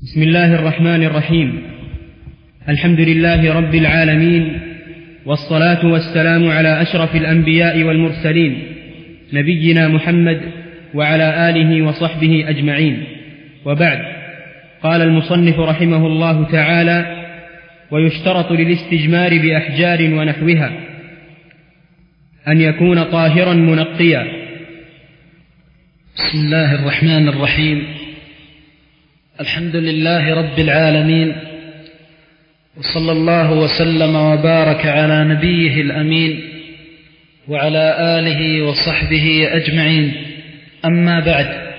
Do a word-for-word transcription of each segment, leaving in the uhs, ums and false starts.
بسم الله الرحمن الرحيم. الحمد لله رب العالمين، والصلاة والسلام على أشرف الأنبياء والمرسلين نبينا محمد وعلى آله وصحبه أجمعين، وبعد. قال المصنف رحمه الله تعالى: ويشترط للاستجمار بأحجار ونحوها أن يكون طاهرا منقيا. بسم الله الرحمن الرحيم. الحمد لله رب العالمين، وصلى الله وسلم وبارك على نبيه الأمين وعلى آله وصحبه أجمعين. أما بعد،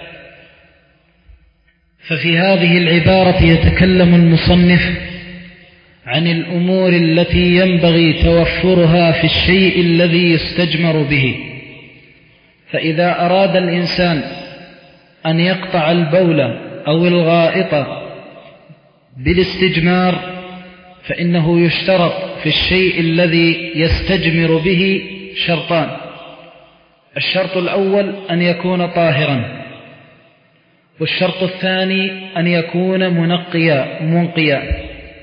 ففي هذه العبارة يتكلم المصنف عن الأمور التي ينبغي توفرها في الشيء الذي يستجمر به. فإذا أراد الإنسان أن يقطع البول أو الغائط بالاستجمار فإنه يشترط في الشيء الذي يستجمر به شرطان: الشرط الأول أن يكون طاهرا، والشرط الثاني أن يكون منقيا منقيا.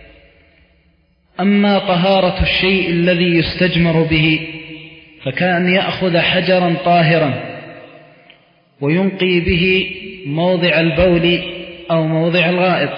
أما طهارة الشيء الذي يستجمر به فكان يأخذ حجرا طاهرا وينقي به موضع البول أو موضع الغائط،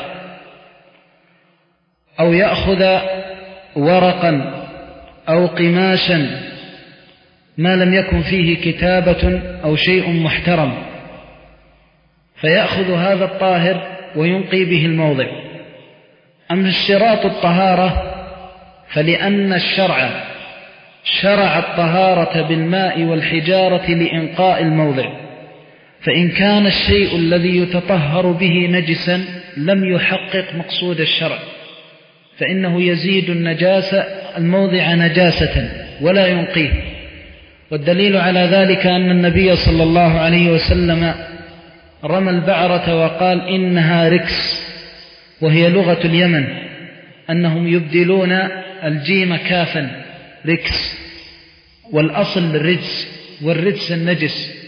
أو يأخذ ورقا أو قماشا ما لم يكن فيه كتابة أو شيء محترم، فيأخذ هذا الطاهر وينقي به الموضع. أما اشتراط الطهارة فلأن الشرع شرع الطهارة بالماء والحجارة لإنقاء الموضع، فإن كان الشيء الذي يتطهر به نجسا لم يحقق مقصود الشرع، فإنه يزيد النجاسة الموضع نجاسة ولا ينقيه. والدليل على ذلك أن النبي صلى الله عليه وسلم رمى البعرة وقال إنها ركس، وهي لغة اليمن، أنهم يبدلون الجيم كافا، ركس، والأصل الرجس، والرجس النجس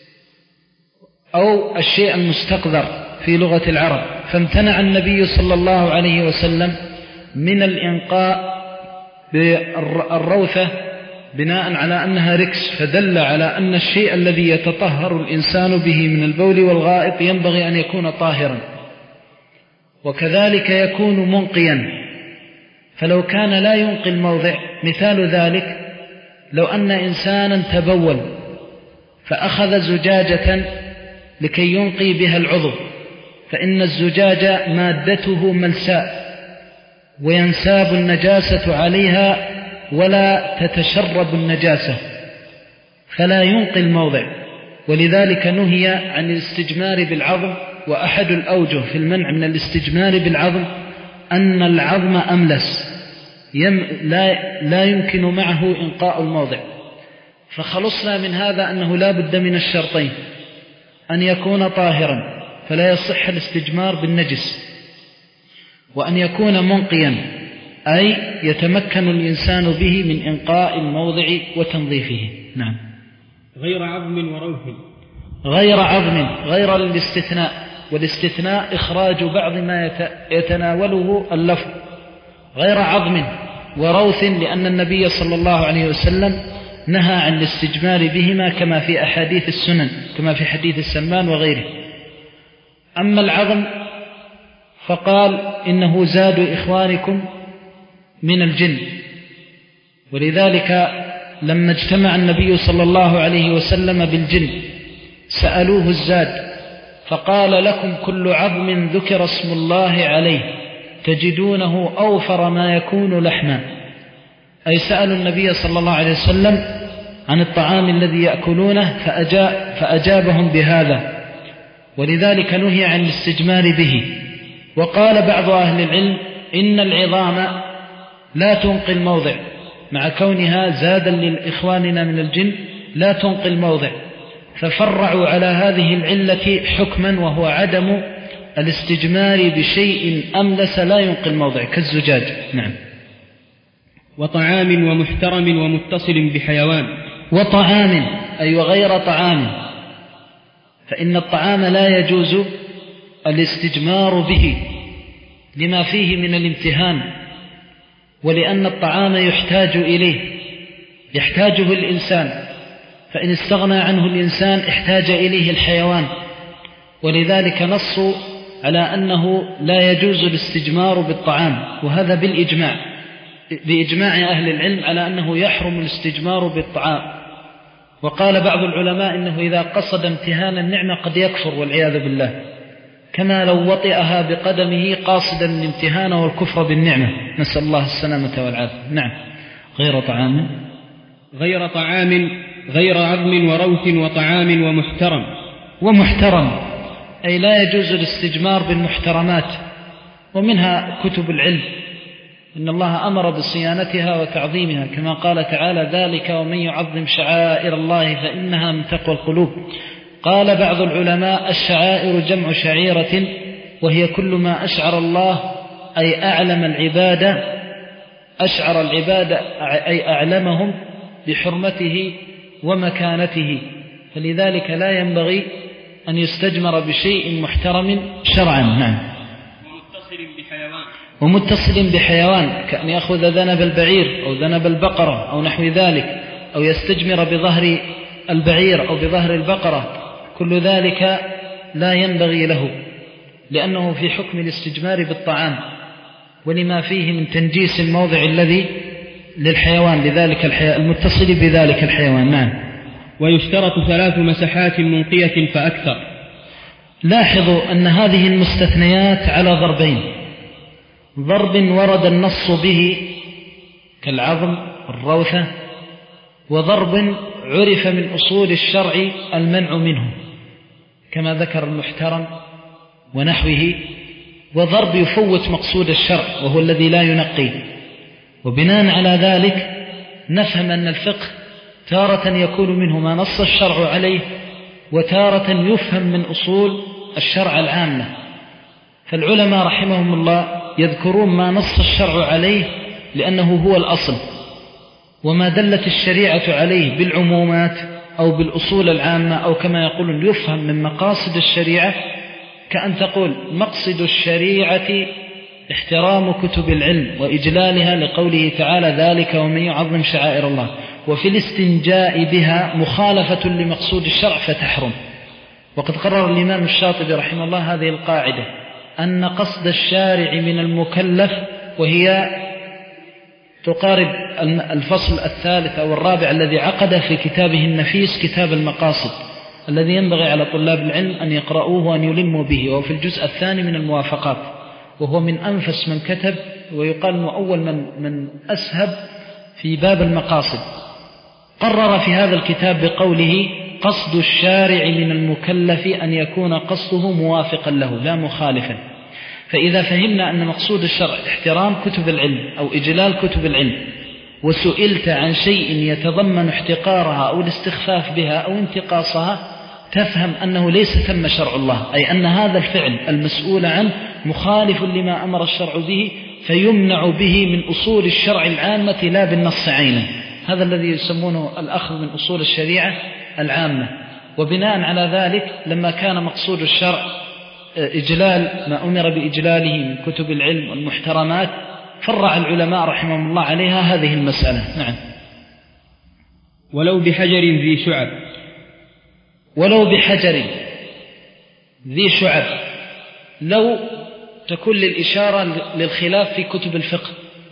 أو الشيء المستقذر في لغة العرب. فامتنع النبي صلى الله عليه وسلم من الإنقاء بالروثة بناء على أنها ركس، فدل على أن الشيء الذي يتطهر الإنسان به من البول والغائط ينبغي أن يكون طاهرا، وكذلك يكون منقيا. فلو كان لا ينقي الموضع، مثال ذلك لو أن إنسانا تبول فأخذ زجاجة لكي ينقي بها العضو، فإن الزجاجة مادته ملساء وينساب النجاسة عليها ولا تتشرب النجاسة، فلا ينقي الموضع. ولذلك نهي عن الاستجمار بالعظم. وأحد الأوجه في المنع من الاستجمار بالعظم أن العظم أملس يم لا, لا يمكن معه إنقاء الموضع. فخلصنا من هذا أنه لا بد من الشرطين: أن يكون طاهرا فلا يصح الاستجمار بالنجس، وأن يكون منقيا أي يتمكن الإنسان به من إنقاء الموضع وتنظيفه. نعم. غير عظم وروث. غير عظم، غير الاستثناء، والاستثناء إخراج بعض ما يتناوله اللفظ. غير عظم وروث، لأن النبي صلى الله عليه وسلم نهى عن الاستجمار بهما كما في أحاديث السنن، كما في حديث السمان وغيره. أما العظم فقال إنه زاد إخوانكم من الجن، ولذلك لما اجتمع النبي صلى الله عليه وسلم بالجن سألوه الزاد، فقال: لكم كل عظم ذكر اسم الله عليه تجدونه أوفر ما يكون لحما. أي سألوا النبي صلى الله عليه وسلم عن الطعام الذي يأكلونه فأجاب فأجابهم بهذا، ولذلك نهي عن الاستجمار به. وقال بعض أهل العلم إن العظام لا تنقي الموضع، مع كونها زادا لإخواننا من الجن لا تنقي الموضع، ففرعوا على هذه العلة حكما، وهو عدم الاستجمار بشيء أملس لا ينقي الموضع كالزجاج. نعم. وطعام ومحترم ومتصل بحيوان. وطعام أي وغير طعام، فإن الطعام لا يجوز الاستجمار به لما فيه من الامتهان، ولأن الطعام يحتاج إليه، يحتاجه الإنسان، فإن استغنى عنه الإنسان احتاج إليه الحيوان، ولذلك نصوا على أنه لا يجوز الاستجمار بالطعام، وهذا بالإجماع بإجماع أهل العلم على أنه يحرم الاستجمار بالطعام. وقال بعض العلماء إنه إذا قصد امتهان النعمة قد يكفر والعياذ بالله، كما لو وطئها بقدمه قاصدا الامتهان والكفر بالنعمة، نسأل الله السلامة والعافية. نعم. غير طعام غير طعام غير عظم وروث وطعام ومحترم. ومحترم أي لا يجوز الاستجمار بالمحترمات، ومنها كتب العلم، إن الله أمر بصيانتها وتعظيمها، كما قال تعالى: ذلك ومن يعظم شعائر الله فإنها من تقوى القلوب. قال بعض العلماء: الشعائر جمع شعيرة، وهي كل ما أشعر الله أي أعلم العبادة، أشعر العبادة أي أعلمهم بحرمته ومكانته، فلذلك لا ينبغي أن يستجمر بشيء محترم شرعا. نعم. ومتصل بحيوان ومتصل بحيوان كأن يأخذ ذنب البعير أو ذنب البقرة أو نحو ذلك، أو يستجمر بظهر البعير أو بظهر البقرة، كل ذلك لا ينبغي له، لأنه في حكم الاستجمار بالطعام، ولما فيه من تنجيس الموضع الذي للحيوان، لذلك المتصل بذلك الحيوان. نعم. ويشترط ثلاث مسحات منقية فأكثر. لاحظوا أن هذه المستثنيات على ضربين: ضرب ورد النص به كالعظم الروثة، وضرب عرف من أصول الشرع المنع منه كما ذكر المحترم ونحوه، وضرب يفوت مقصود الشرع وهو الذي لا ينقي. وبناء على ذلك نفهم أن الفقه تارة يكون منه ما نص الشرع عليه، وتارة يفهم من أصول الشرع العامة. فالعلماء رحمهم الله يذكرون ما نص الشرع عليه لأنه هو الأصل، وما دلت الشريعة عليه بالعمومات أو بالأصول العامة، أو كما يقولون يفهم من مقاصد الشريعة، كأن تقول: مقصد الشريعة احترام كتب العلم وإجلالها، لقوله تعالى: ذلك ومن يعظم شعائر الله. وفي الاستنجاء بها مخالفة لمقصود الشرع فتحرم. وقد قرر الإمام الشاطبي رحمه الله هذه القاعدة، أن قصد الشارع من المكلف، وهي تقارب الفصل الثالث أو الرابع الذي عقد في كتابه النفيس كتاب المقاصد، الذي ينبغي على طلاب العلم أن يقرؤوه وأن يلموا به، وفي الجزء الثاني من الموافقات، وهو من أنفس من كتب، ويقال أنه أول من, من أسهب في باب المقاصد. قرر في هذا الكتاب بقوله: قصد الشارع من المكلف أن يكون قصده موافقا له لا مخالفا. فإذا فهمنا أن مقصود الشرع احترام كتب العلم أو إجلال كتب العلم، وسئلت عن شيء يتضمن احتقارها أو الاستخفاف بها أو انتقاصها، تفهم أنه ليس ثم شرع الله، أي أن هذا الفعل المسؤول عنه مخالف لما أمر الشرع به، فيمنع به من أصول الشرع العامة لا بالنص عينه. هذا الذي يسمونه الأخذ من أصول الشريعة العامة. وبناء على ذلك لما كان مقصود الشرع إجلال ما أمر بإجلاله من كتب العلم والمحترمات، فرع العلماء رحمهم الله عليها هذه المسألة. نعم. ولو بحجر ذي شعب. ولو بحجر ذي شعب، لو تكون للإشارة للخلاف في كتب الفقه،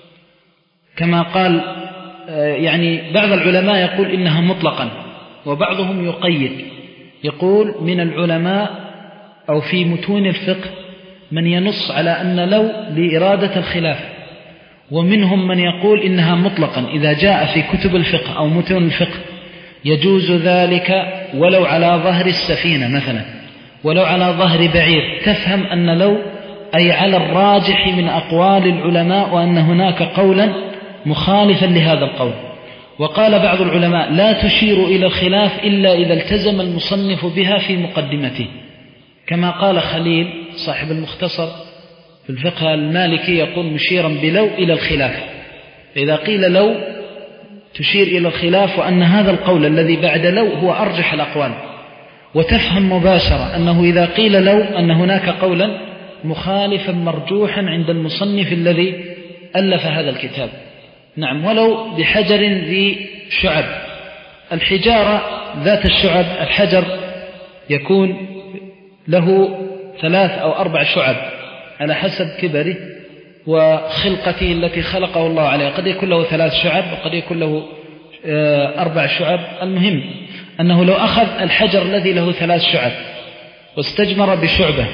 كما قال يعني بعض العلماء يقول إنها مطلقا، وبعضهم يقيد، يقول من العلماء أو في متون الفقه من ينص على أن لو لإرادة الخلاف، ومنهم من يقول إنها مطلقا إذا جاء في كتب الفقه أو متون الفقه يجوز ذلك ولو على ظهر السفينة مثلا، ولو على ظهر بعير. تفهم أن لو أي على الراجح من أقوال العلماء، وأن هناك قولا مخالفا لهذا القول. وقال بعض العلماء: لا تشير إلى الخلاف إلا إذا التزم المصنف بها في مقدمته، كما قال خليل صاحب المختصر في الفقه المالكي، يقول مشيرا بلو إلى الخلاف. فإذا قيل لو تشير إلى الخلاف، وأن هذا القول الذي بعد لو هو أرجح الأقوال، وتفهم مباشرة أنه إذا قيل لو أن هناك قولا مخالفا مرجوحا عند المصنف الذي ألف هذا الكتاب. نعم، ولو بحجر ذي شعب. الحجارة ذات الشعب، الحجر يكون له ثلاث أو أربع شعب على حسب كبره وخلقته التي خلقه الله عليها. قد يكون له ثلاث شعب وقد يكون له أربع شعب. المهم أنه لو أخذ الحجر الذي له ثلاث شعب واستجمر بشعبة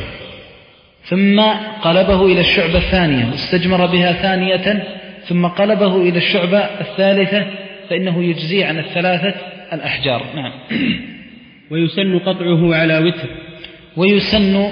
ثم قلبه إلى الشعبة الثانية واستجمر بها ثانية ثم قلبه إلى الشعبة الثالثة فإنه يجزي عن الثلاثة الأحجار. نعم. ويسن قطعه على وتر. ويسن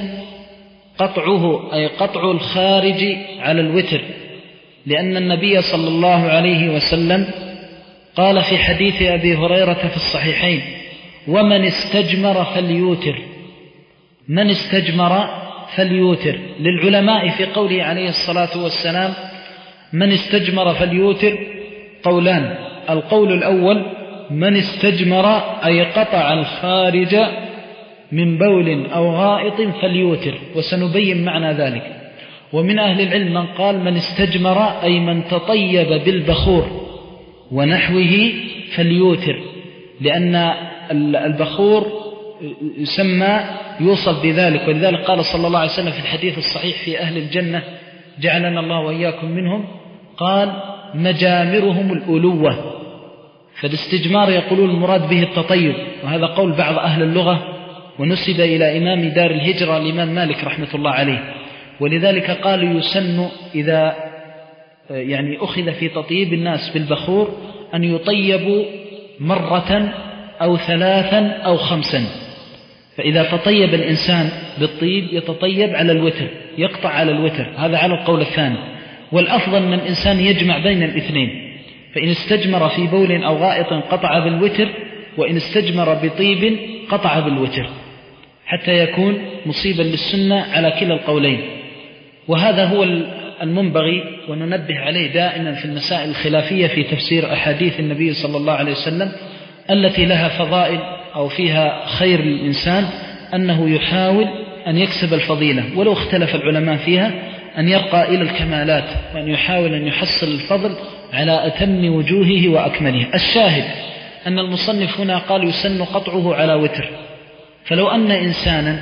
قطعه أي قطع الخارج على الوتر، لأن النبي صلى الله عليه وسلم قال في حديث أبي هريرة في الصحيحين: ومن استجمر فليوتر. من استجمر فليوتر. للعلماء في قوله عليه الصلاة والسلام من استجمر فليوتر قولان: القول الأول من استجمر أي قطع الخارج من بول أو غائط فليوتر، وسنبين معنى ذلك. ومن أهل العلم من قال من استجمر أي من تطيب بالبخور ونحوه فليوتر، لأن البخور يسمى يوصف بذلك. ولذلك قال صلى الله عليه وسلم في الحديث الصحيح في أهل الجنة جعلنا الله وإياكم منهم، قال مجامرهم الألوة. فالاستجمار يقولون المراد به التطيب، وهذا قول بعض أهل اللغة ونسب إلى إمام دار الهجرة الإمام مالك رحمة الله عليه. ولذلك قالوا يسن إذا يعني أخذ في تطيب الناس بالبخور أن يطيبوا مرة أو ثلاثا أو خمسا. فإذا تطيب الإنسان بالطيب يتطيب على الوتر، يقطع على الوتر، هذا على القول الثاني. والأفضل أن الإنسان يجمع بين الاثنين، فإن استجمر في بول أو غائط قطع بالوتر، وإن استجمر بطيب قطع بالوتر، حتى يكون مصيبا للسنة على كلا القولين. وهذا هو المنبغي وننبه عليه دائما في المسائل الخلافية في تفسير أحاديث النبي صلى الله عليه وسلم التي لها فضائل أو فيها خير للإنسان، أنه يحاول أن يكسب الفضيلة ولو اختلف العلماء فيها، أن يرقى إلى الكمالات وأن يحاول أن يحصل الفضل على أتم وجوهه وأكمله. الشاهد أن المصنف هنا قال يسن قطعه على وتر. فلو أن إنسانا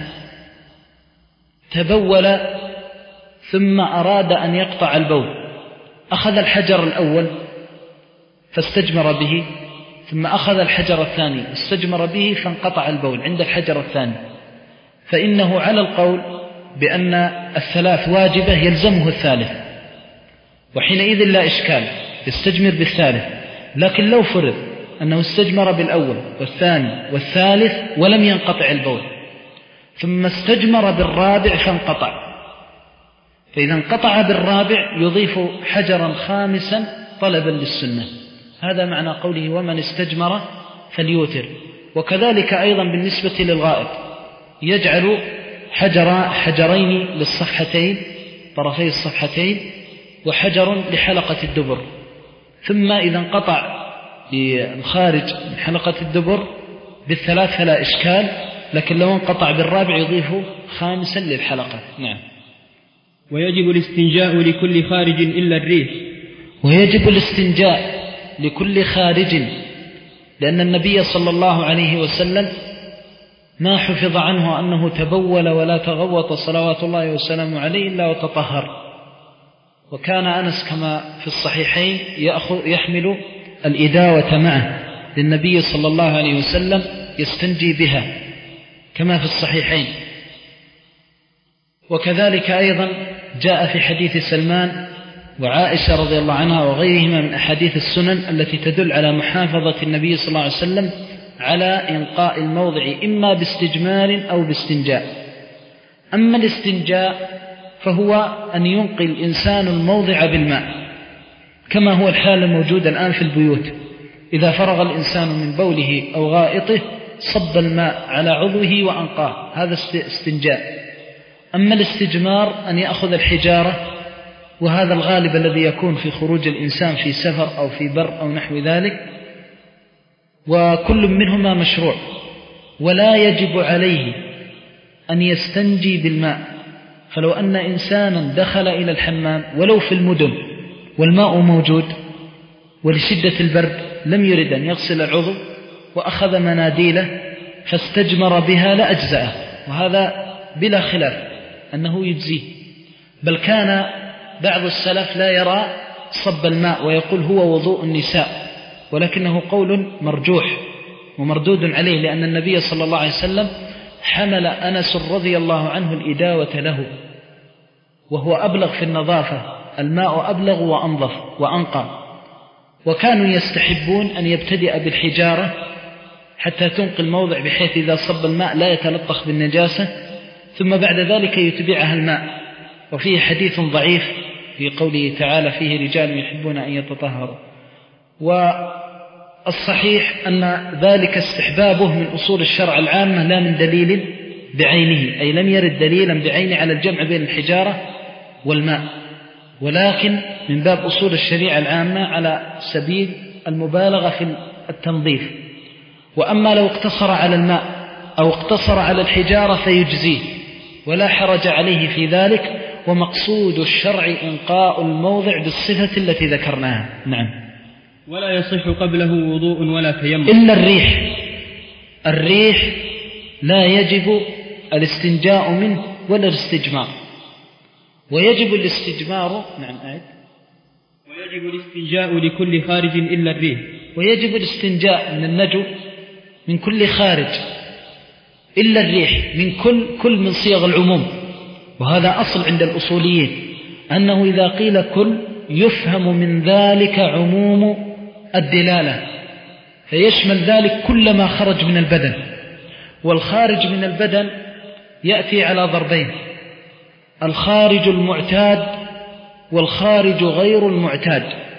تبول ثم أراد أن يقطع البول، أخذ الحجر الأول فاستجمر به، ثم أخذ الحجر الثاني استجمر به فانقطع البول عند الحجر الثاني، فإنه على القول بأن الثلاث واجبة يلزمه الثالث، وحينئذ لا إشكال يستجمر بالثالث. لكن لو فرض أنه استجمر بالأول والثاني والثالث ولم ينقطع البول، ثم استجمر بالرابع فانقطع، فإذا انقطع بالرابع يضيف حجرا خامسا طلبا للسنة. هذا معنى قوله ومن استجمر فليوتر. وكذلك أيضا بالنسبة للغائط يجعل حجر حجرين للصفحتين طرفي الصفحتين وحجر لحلقة الدبر، ثم إذا انقطع الخارج من حلقة الدبر بالثلاث فلا إشكال، لكن لو انقطع بالرابع يضيف خامسا للحلقة. نعم. ويجب الاستنجاء لكل خارج إلا الريح. ويجب الاستنجاء لكل خارج، لأن النبي صلى الله عليه وسلم ما حفظ عنه أنه تبول ولا تغوط صلوات الله وسلامه عليه إلا وتطهر. وكان أنس كما في الصحيحين يأخذ يحمل الإداوة معه للنبي صلى الله عليه وسلم يستنجي بها كما في الصحيحين. وكذلك أيضا جاء في حديث سلمان وعائشة رضي الله عنها وغيرهما من أحاديث السنن التي تدل على محافظة النبي صلى الله عليه وسلم على إنقاء الموضع إما باستجمار أو باستنجاء. أما الاستنجاء فهو أن ينقي الإنسان الموضع بالماء، كما هو الحال الموجود الآن في البيوت، إذا فرغ الإنسان من بوله أو غائطه صب الماء على عضوه وأنقاه، هذا استنجاء. أما الاستجمار أن يأخذ الحجارة، وهذا الغالب الذي يكون في خروج الإنسان في سفر أو في بر أو نحو ذلك، وكل منهما مشروع، ولا يجب عليه أن يستنجي بالماء، فلو أن إنسانا دخل إلى الحمام ولو في المدن والماء موجود ولشدة البرد لم يرد أن يغسل العضو وأخذ مناديله فاستجمر بها لأجزأه، وهذا بلا خلاف أنه يجزيه. بل كان بعض السلف لا يرى صب الماء ويقول هو وضوء النساء، ولكنه قول مرجوح ومردود عليه، لأن النبي صلى الله عليه وسلم حمل أنس رضي الله عنه الإداوة له، وهو أبلغ في النظافة، الماء أبلغ وأنظف وأنقى، وكانوا يستحبون أن يبتدئ بالحجارة حتى تنقي الموضع بحيث إذا صب الماء لا يتلطخ بالنجاسة، ثم بعد ذلك يتبعها الماء. وفيه حديث ضعيف في قوله تعالى فيه رجال يحبون أن يتطهروا، والصحيح أن ذلك استحبابه من أصول الشرع العامة لا من دليل بعينه، أي لم يرد دليلا بعينه على الجمع بين الحجارة والماء، ولكن من باب أصول الشريعة العامة على سبيل المبالغة في التنظيف. وأما لو اقتصر على الماء أو اقتصر على الحجارة فيجزيه ولا حرج عليه في ذلك، ومقصود الشرع إنقاء الموضع بالصفة التي ذكرناها. نعم. ولا يصح قبله وضوء ولا تيمم إلا الريح. الريح لا يجب الاستنجاء منه ولا الاستجمار، ويجب الاستجمار. نعم آية. ويجب الاستنجاء لكل خارج إلا الريح. ويجب الاستنجاء من النجو من كل خارج إلا الريح، من كل كل من صيغ العموم، وهذا أصل عند الأصوليين أنه إذا قيل كل يفهم من ذلك عموم الدلالة، فيشمل ذلك كل ما خرج من البدن. والخارج من البدن يأتي على ضربين: الخارج المعتاد والخارج غير المعتاد.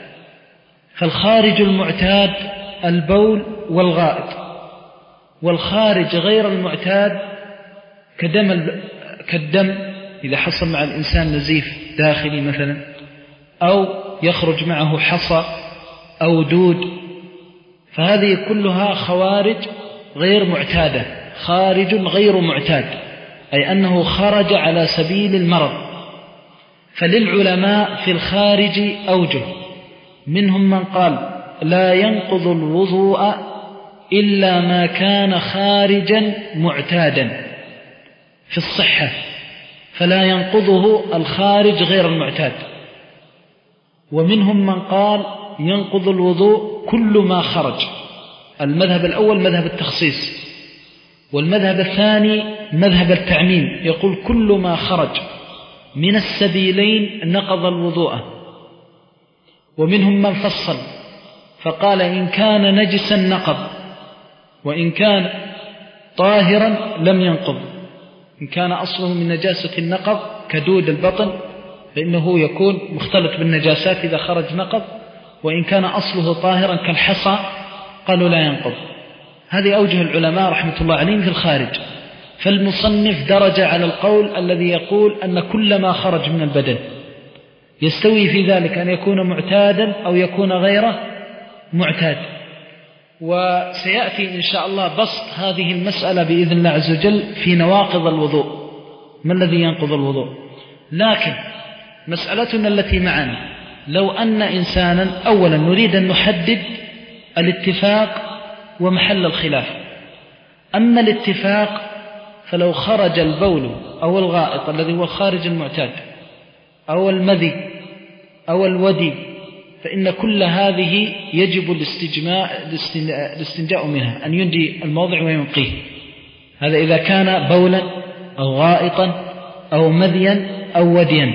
فالخارج المعتاد البول والغائط، والخارج غير المعتاد كدم كالدم إذا حصل مع الإنسان نزيف داخلي مثلا، أو يخرج معه حصى أو دود، فهذه كلها خوارج غير معتادة. خارج غير معتاد أي أنه خرج على سبيل المرض. فللعلماء في الخارج أوجه، منهم من قال لا ينقض الوضوء إلا ما كان خارجا معتادا في الصحة، فلا ينقضه الخارج غير المعتاد. ومنهم من قال ينقض الوضوء كل ما خرج. المذهب الأول مذهب التخصيص، والمذهب الثاني مذهب التعميم، يقول كل ما خرج من السبيلين نقض الوضوء. ومنهم من فصل فقال إن كان نجسا نقض، وإن كان طاهرا لم ينقض. إن كان أصله من نجاسة النقض كدود البطن فإنه يكون مختلط بالنجاسات إذا خرج نقض، وإن كان أصله طاهرا كالحصى قالوا لا ينقض. هذه أوجه العلماء رحمة الله عليهم في الخارج. فالمصنف درج على القول الذي يقول أن كل ما خرج من البدن يستوي في ذلك أن يكون معتادا أو يكون غير معتاد. وسيأتي إن شاء الله بسط هذه المسألة بإذن الله عز وجل في نواقض الوضوء، ما الذي ينقض الوضوء. لكن مسألتنا التي معنا لو أن إنسانا، أولا نريد أن نحدد الاتفاق ومحل الخلاف. أما الاتفاق فلو خرج البول أو الغائط الذي هو الخارج المعتاد أو المذي أو الودي، فإن كل هذه يجب الاستنجاء منها، أن ينجي الموضع وينقيه. هذا إذا كان بولا أو غائطا أو مذيا أو وديا.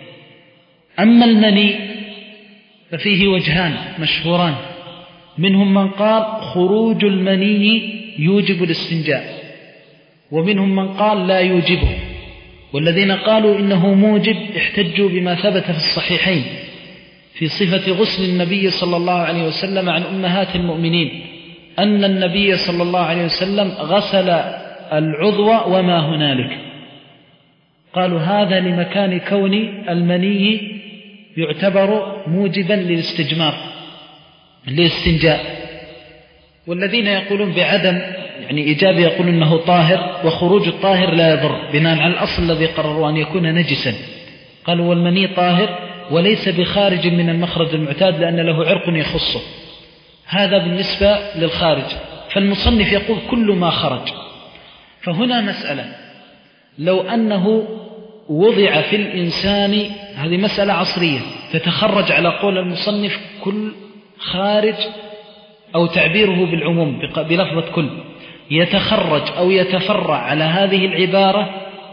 أما المني ففيه وجهان مشهوران، منهم من قال خروج المني يوجب الاستنجاء، ومنهم من قال لا يوجبه. والذين قالوا إنه موجب احتجوا بما ثبت في الصحيحين في صفة غسل النبي صلى الله عليه وسلم عن أمهات المؤمنين، أن النبي صلى الله عليه وسلم غسل العضو وما هنالك. قالوا هذا لمكان كون المني يعتبر موجبا للاستجمار للاستنجاء. والذين يقولون بعدم يعني إيجابي يقول أنه طاهر، وخروج الطاهر لا يضر بناء على الأصل الذي قرروا أن يكون نجسا. قالوا والمني طاهر وليس بخارج من المخرج المعتاد لأن له عرق يخصه. هذا بالنسبة للخارج. فالمصنف يقول كل ما خرج. فهنا مسألة، لو أنه وضع في الإنسان، هذه مسألة عصرية تتخرج على قول المصنف كل خارج أو تعبيره بالعموم بلفظة كل، يتخرج أو يتفرع على هذه العبارة.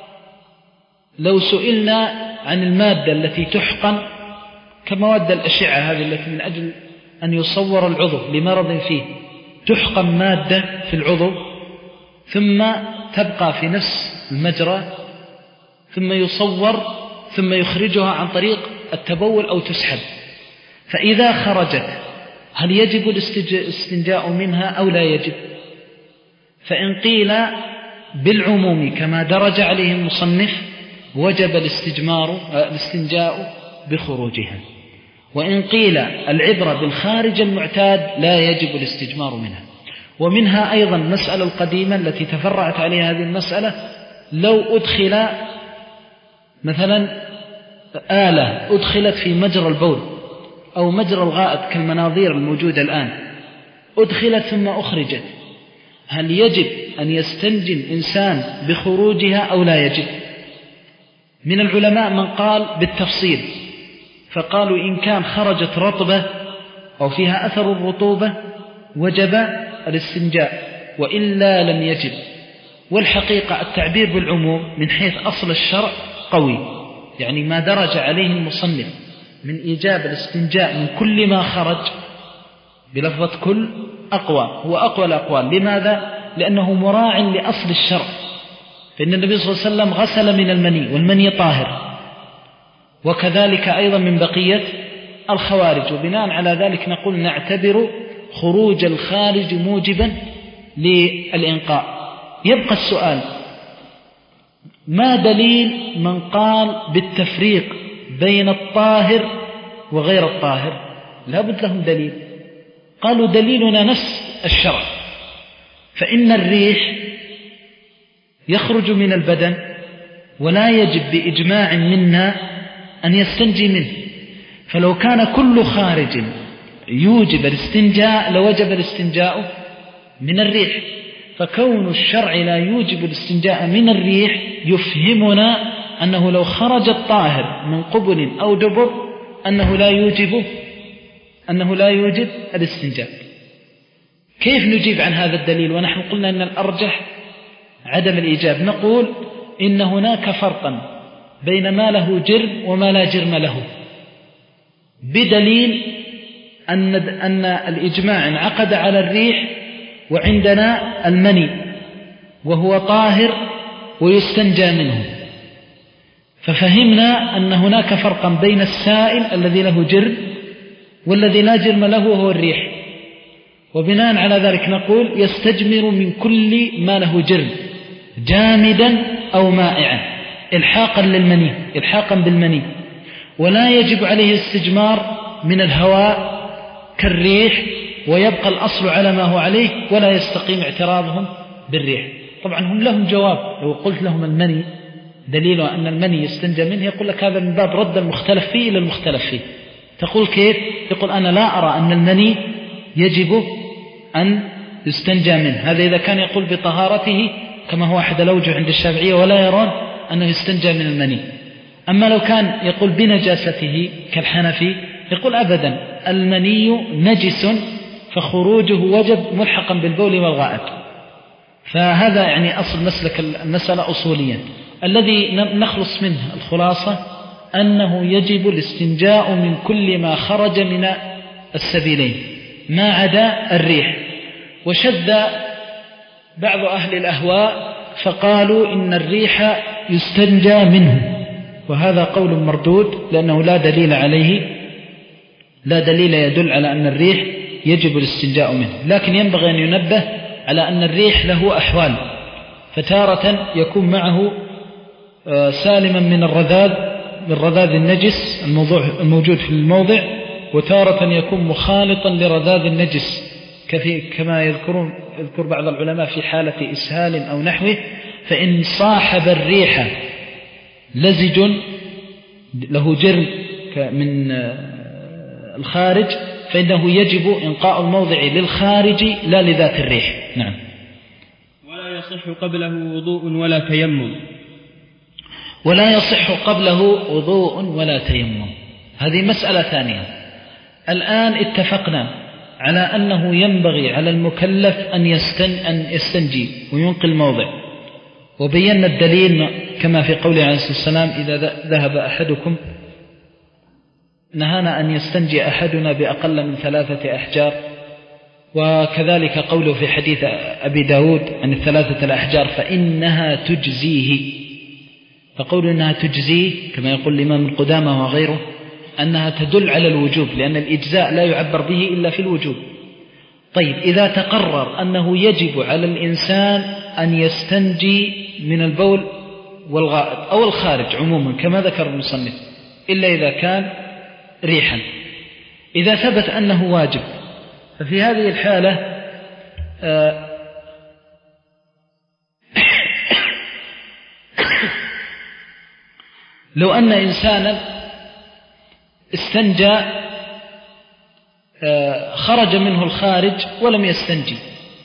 لو سئلنا عن المادة التي تحقن كمواد الأشعة هذه التي من أجل أن يصور العضو لمرض فيه، تحقن مادة في العضو ثم تبقى في نفس المجرى ثم يصور ثم يخرجها عن طريق التبول أو تسحب، فإذا خرجت هل يجب الاستنجاء منها أو لا يجب؟ فإن قيل بالعموم كما درج عليه المصنف وجب الاستجمار الاستنجاء بخروجها، وإن قيل العبرة بالخارج المعتاد لا يجب الاستجمار منها. ومنها أيضا مسألة القديمة التي تفرعت عليها هذه المسألة، لو أدخل مثلا آلة أدخلت في مجرى البول أو مجرى الغائط كالمناظير الموجودة الآن، أدخلت ثم أخرجت، هل يجب أن يستنجي الإنسان بخروجها أو لا يجب؟ من العلماء من قال بالتفصيل، فقالوا إن كان خرجت رطبة أو فيها أثر الرطوبة وجب الاستنجاء، وإلا لم يجب. والحقيقة التعبير بالعموم من حيث أصل الشرع قوي، يعني ما درج عليه المصنف من إيجاب الاستنجاء من كل ما خرج بلفظة كل أقوى، هو أقوى الأقوال. لماذا؟ لأنه مراع لأصل الشرع، فإن النبي صلى الله عليه وسلم غسل من المني والمني طاهر، وكذلك أيضا من بقية الخوارج. وبناء على ذلك نقول نعتبر خروج الخارج موجبا للإنقاء. يبقى السؤال، ما دليل من قال بالتفريق بين الطاهر وغير الطاهر؟ لا بد لهم دليل. قالوا دليلنا نفس الشرع، فإن الريح يخرج من البدن ولا يجب بإجماع منا أن يستنجي منه، فلو كان كل خارج يوجب الاستنجاء لوجب الاستنجاء من الريح، فكون الشرع لا يوجب الاستنجاء من الريح يفهمنا أنه لو خرج الطاهر من قبل أو دبر أنه لا يوجب أنه لا يوجب الاستنجاء. كيف نجيب عن هذا الدليل ونحن قلنا أن الأرجح عدم الإيجاب؟ نقول إن هناك فرقا بين ما له جرم وما لا جرم له، بدليل أن أن الإجماع انعقد على الريح وعندنا المني وهو طاهر ويستنجى منه، ففهمنا أن هناك فرقا بين السائل الذي له جرم والذي لا جرم له وهو الريح، وبناء على ذلك نقول يستجمر من كل ما له جرم جامدا أو مائعا إلحاقا للمني إلحاقا بالمني، ولا يجب عليه الاستجمار من الهواء كالريح، ويبقى الأصل على ما هو عليه ولا يستقيم اعتراضهم بالريح. طبعا هم لهم جواب، لو قلت لهم المني دليل أن المني يستنجى منه يقول لك هذا من باب رد المختلف فيه إلى المختلف فيه. تقول كيف؟ يقول أنا لا أرى أن المني يجب أن يستنجى منه، هذا إذا كان يقول بطهارته كما هو أحد الأوجه عند الشافعية ولا يرون أنه يستنجى من المني. أما لو كان يقول بنجاسته كالحنفي يقول أبدا المني نجس فخروجه وجب ملحقا بالبول والغائط. فهذا يعني أصل مسلك المسألة أصوليا. الذي نخلص منه الخلاصة أنه يجب الاستنجاء من كل ما خرج من السبيلين ما عدا الريح. وشد بعض أهل الأهواء فقالوا إن الريح يستنجى منه، وهذا قول مردود لأنه لا دليل عليه، لا دليل يدل على أن الريح يجب الاستنجاء منه. لكن ينبغي أن ينبه على أن الريح له أحوال، فتارة يكون معه سالما من الرذاذ من رذاذ النجس الموضوع الموجود في الموضع، وتارة يكون مخالطا لرذاذ النجس كما يذكرون يذكر بعض العلماء في حالة إسهال أو نحوه، فإن صاحب الريح لزج له جرم من الخارج فإنه يجب إنقاء الموضع للخارج لا لذات الريح. نعم. ولا يصح قبله وضوء ولا تيمم. ولا يصح قبله وضوء ولا تيمم، هذه مسألة ثانية. الآن اتفقنا على أنه ينبغي على المكلف أن يستن أن يستنجي وينقي الموضع، وبينا الدليل كما في قوله عليه الصلاة والسلام: إذا ذهب أحدكم نهانا أن يستنجي أحدنا بأقل من ثلاثة أحجار، وكذلك قوله في حديث أبي داود عن الثلاثة الأحجار فإنها تجزيه، فقول إنها تجزيه كما يقول الإمام القدامى وغيره أنها تدل على الوجوب، لأن الإجزاء لا يعبر به إلا في الوجوب. طيب، إذا تقرر أنه يجب على الإنسان أن يستنجي من البول والغائط أو الخارج عموما كما ذكر المصنف إلا إذا كان ريحا، إذا ثبت أنه واجب، ففي هذه الحالة آه لو أن إنسانا استنجى آه خرج منه الخارج ولم يستنجي،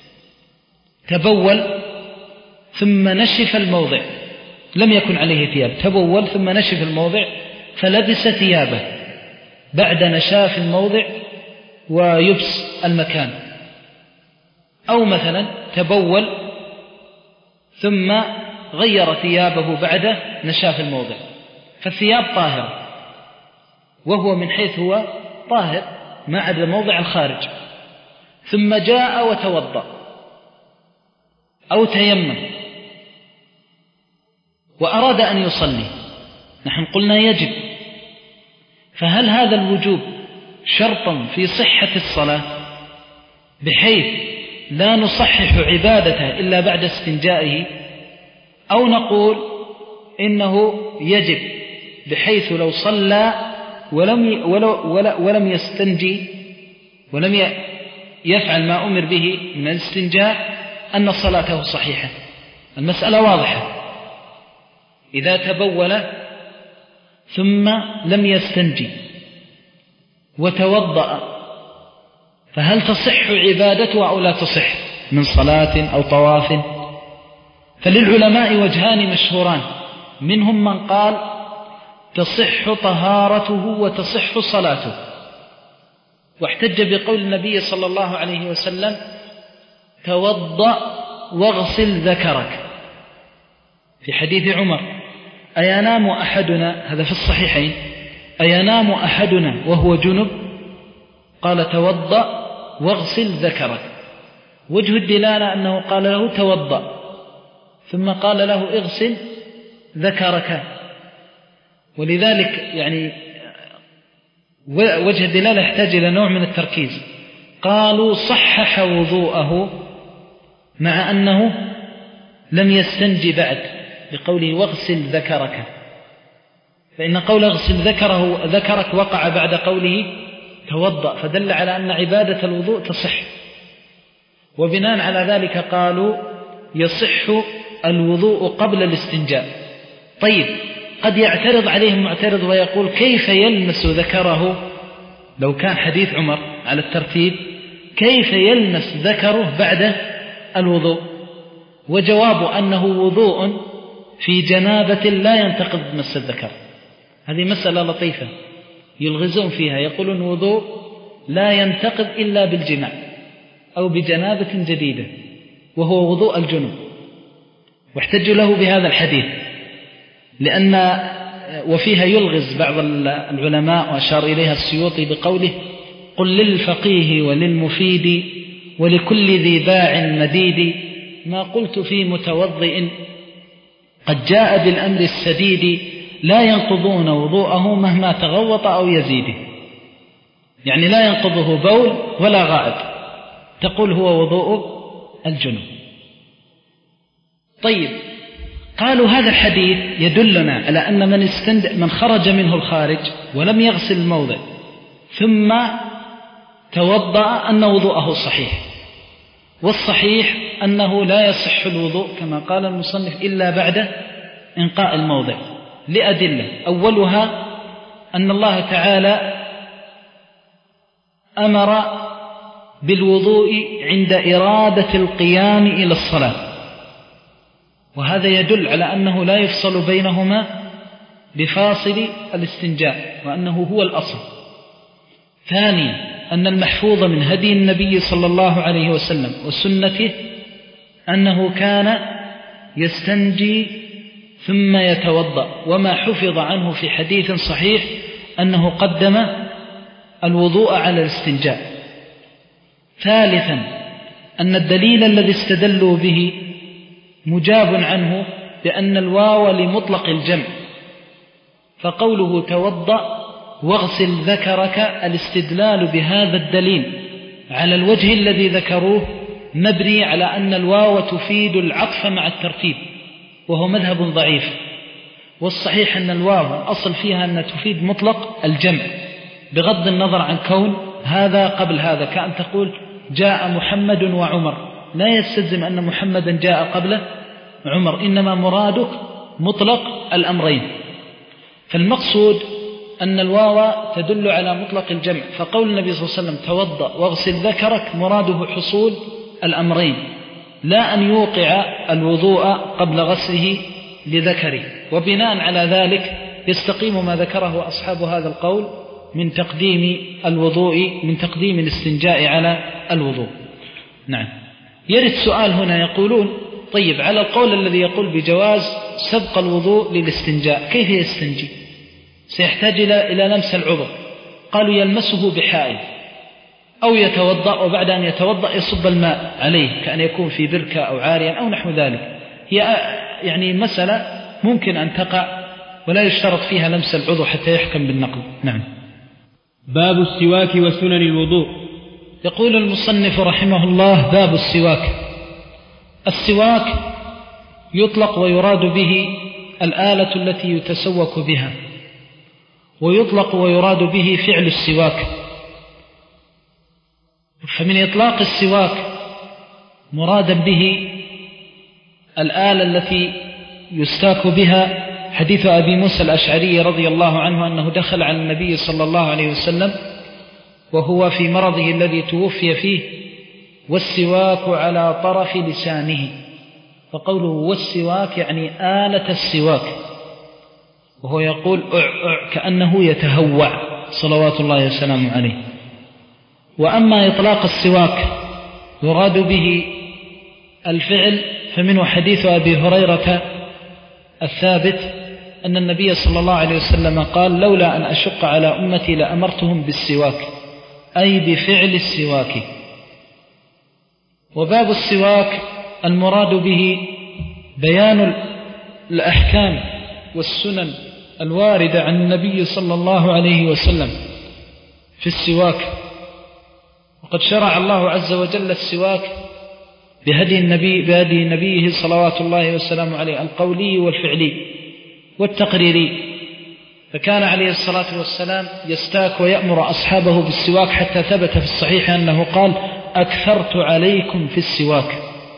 تبول ثم نشف الموضع، لم يكن عليه ثياب، تبول ثم نشف الموضع فلبس ثيابه بعد نشاف الموضع ويبس المكان، أو مثلا تبول ثم غير ثيابه بعد نشاف الموضع، فالثياب طاهرة وهو من حيث هو طاهر ما عدا موضع الخارج، ثم جاء وتوضأ أو تيمم وأراد أن يصلي، نحن قلنا يجب، فهل هذا الوجوب شرطا في صحة الصلاة بحيث لا نصحح عبادته إلا بعد استنجائه، أو نقول إنه يجب بحيث لو صلى ولم ولم يستنجي ولم يفعل ما أمر به من الاستنجاء أن صلاته صحيحة؟ المسألة واضحة. إذا تبول ثم لم يستنجي وتوضأ فهل تصح عبادته أو لا تصح من صلاة أو طواف؟ فللعلماء وجهان مشهوران، منهم من قال تصح طهارته وتصح صلاته، واحتج بقول النبي صلى الله عليه وسلم: توضأ واغسل ذكرك، في حديث عمر: أينام أحدنا، هذا في الصحيحين، أينام أحدنا وهو جنب؟ قال: توضأ واغسل ذكرك. وجه الدلالة أنه قال له توضأ ثم قال له اغسل ذكرك، ولذلك يعني وجه الدلالة يحتاج إلى نوع من التركيز. قالوا صحح وضوءه مع أنه لم يستنجي بعد بقوله واغسل ذكرك، فإن قول اغسل ذكره ذكرك وقع بعد قوله توضأ، فدل على أن عبادة الوضوء تصح، وبناء على ذلك قالوا يصح الوضوء قبل الاستنجاء. طيب، قد يعترض عليهم معترض ويقول كيف يلمس ذكره؟ لو كان حديث عمر على الترتيب كيف يلمس ذكره بعد الوضوء؟ وجواب أنه وضوء في جنابة لا ينتقض مس الذكر. هذه مسألة لطيفة يلغزون فيها، يقولون وضوء لا ينتقض إلا بالجماع أو بجنابة جديدة، وهو وضوء الجنوب، واحتجوا له بهذا الحديث، لأن وفيها يلغز بعض العلماء، وأشار إليها السيوطي بقوله: قل للفقيه وللمفيد ولكل ذي باع مديد ما قلت في متوضئ قد جاء بالأمر السديد لا ينقضون وضوءه مهما تغوط أو يزيد، يعني لا ينقضه بول ولا غائط، تقول هو وضوء الجنوب. طيب، قالوا هذا الحديث يدلنا على أن من, استند... من خرج منه الخارج ولم يغسل الموضع ثم توضأ أن وضوءه صحيح، والصحيح أنه لا يصح الوضوء كما قال المصنف إلا بعد إنقاء الموضع لأدلة. أولها أن الله تعالى أمر بالوضوء عند إرادة القيام إلى الصلاة، وهذا يدل على أنه لا يفصل بينهما بفاصل الاستنجاء، وأنه هو الأصل. ثانيا أن المحفوظ من هدي النبي صلى الله عليه وسلم وسنته أنه كان يستنجي ثم يتوضأ، وما حفظ عنه في حديث صحيح أنه قدم الوضوء على الاستنجاء. ثالثا أن الدليل الذي استدلوا به مجاب عنه بأن الواو لمطلق الجمع، فقوله توضأ واغسل ذكرك الاستدلال بهذا الدليل على الوجه الذي ذكروه مبني على أن الواو تفيد العطف مع الترتيب، وهو مذهب ضعيف. والصحيح أن الواو الأصل فيها أن تفيد مطلق الجمع بغض النظر عن كون هذا قبل هذا، كأن تقول جاء محمد وعمر، لا يستلزم أن محمدا جاء قبل عمر، إنما مرادك مطلق الأمرين. فالمقصود أن الواو تدل على مطلق الجمع، فقول النبي صلى الله عليه وسلم توضأ واغسل ذكرك مراده حصول الأمرين، لا أن يوقع الوضوء قبل غسله لذكره. وبناء على ذلك يستقيم ما ذكره أصحاب هذا القول من تقديم الوضوء من تقديم الاستنجاء على الوضوء. نعم. يرد سؤال هنا، يقولون طيب على القول الذي يقول بجواز سبق الوضوء للاستنجاء كيف يستنجي؟ سيحتاج إلى لمس العضو. قالوا يلمسه بحائل أو يتوضأ، وبعد أن يتوضأ يصب الماء عليه كأن يكون في بركة أو عاريا أو نحو ذلك. هي يعني مسألة ممكن أن تقع ولا يشترط فيها لمس العضو حتى يحكم بالنقل. نعم. باب السواك وسنن الوضوء. يقول المصنف رحمه الله: باب السواك. السواك يطلق ويراد به الآلة التي يتسوك بها، ويطلق ويراد به فعل السواك. فمن إطلاق السواك مرادا به الآلة التي يستاك بها حديث أبي موسى الأشعري رضي الله عنه أنه دخل على النبي صلى الله عليه وسلم وهو في مرضه الذي توفي فيه والسواك على طرف لسانه، فقوله والسواك يعني آلة السواك، وهو يقول أع أع كأنه يتهوع صلوات الله وسلامه عليه. وأما إطلاق السواك يراد به الفعل فمنه حديث أبي هريرة الثابت أن النبي صلى الله عليه وسلم قال: لولا أن أشق على أمتي لأمرتهم بالسواك، أي بفعل السواك. وباب السواك المراد به بيان الأحكام والسنن الواردة عن النبي صلى الله عليه وسلم في السواك. وقد شرع الله عز وجل السواك بهدي النبي بهدي نبيه صلوات الله وسلامه عليه القولي والفعلي والتقريري، فكان عليه الصلاة والسلام يستاك ويأمر أصحابه بالسواك حتى ثبت في الصحيح أنه قال: أكثرت عليكم في السواك.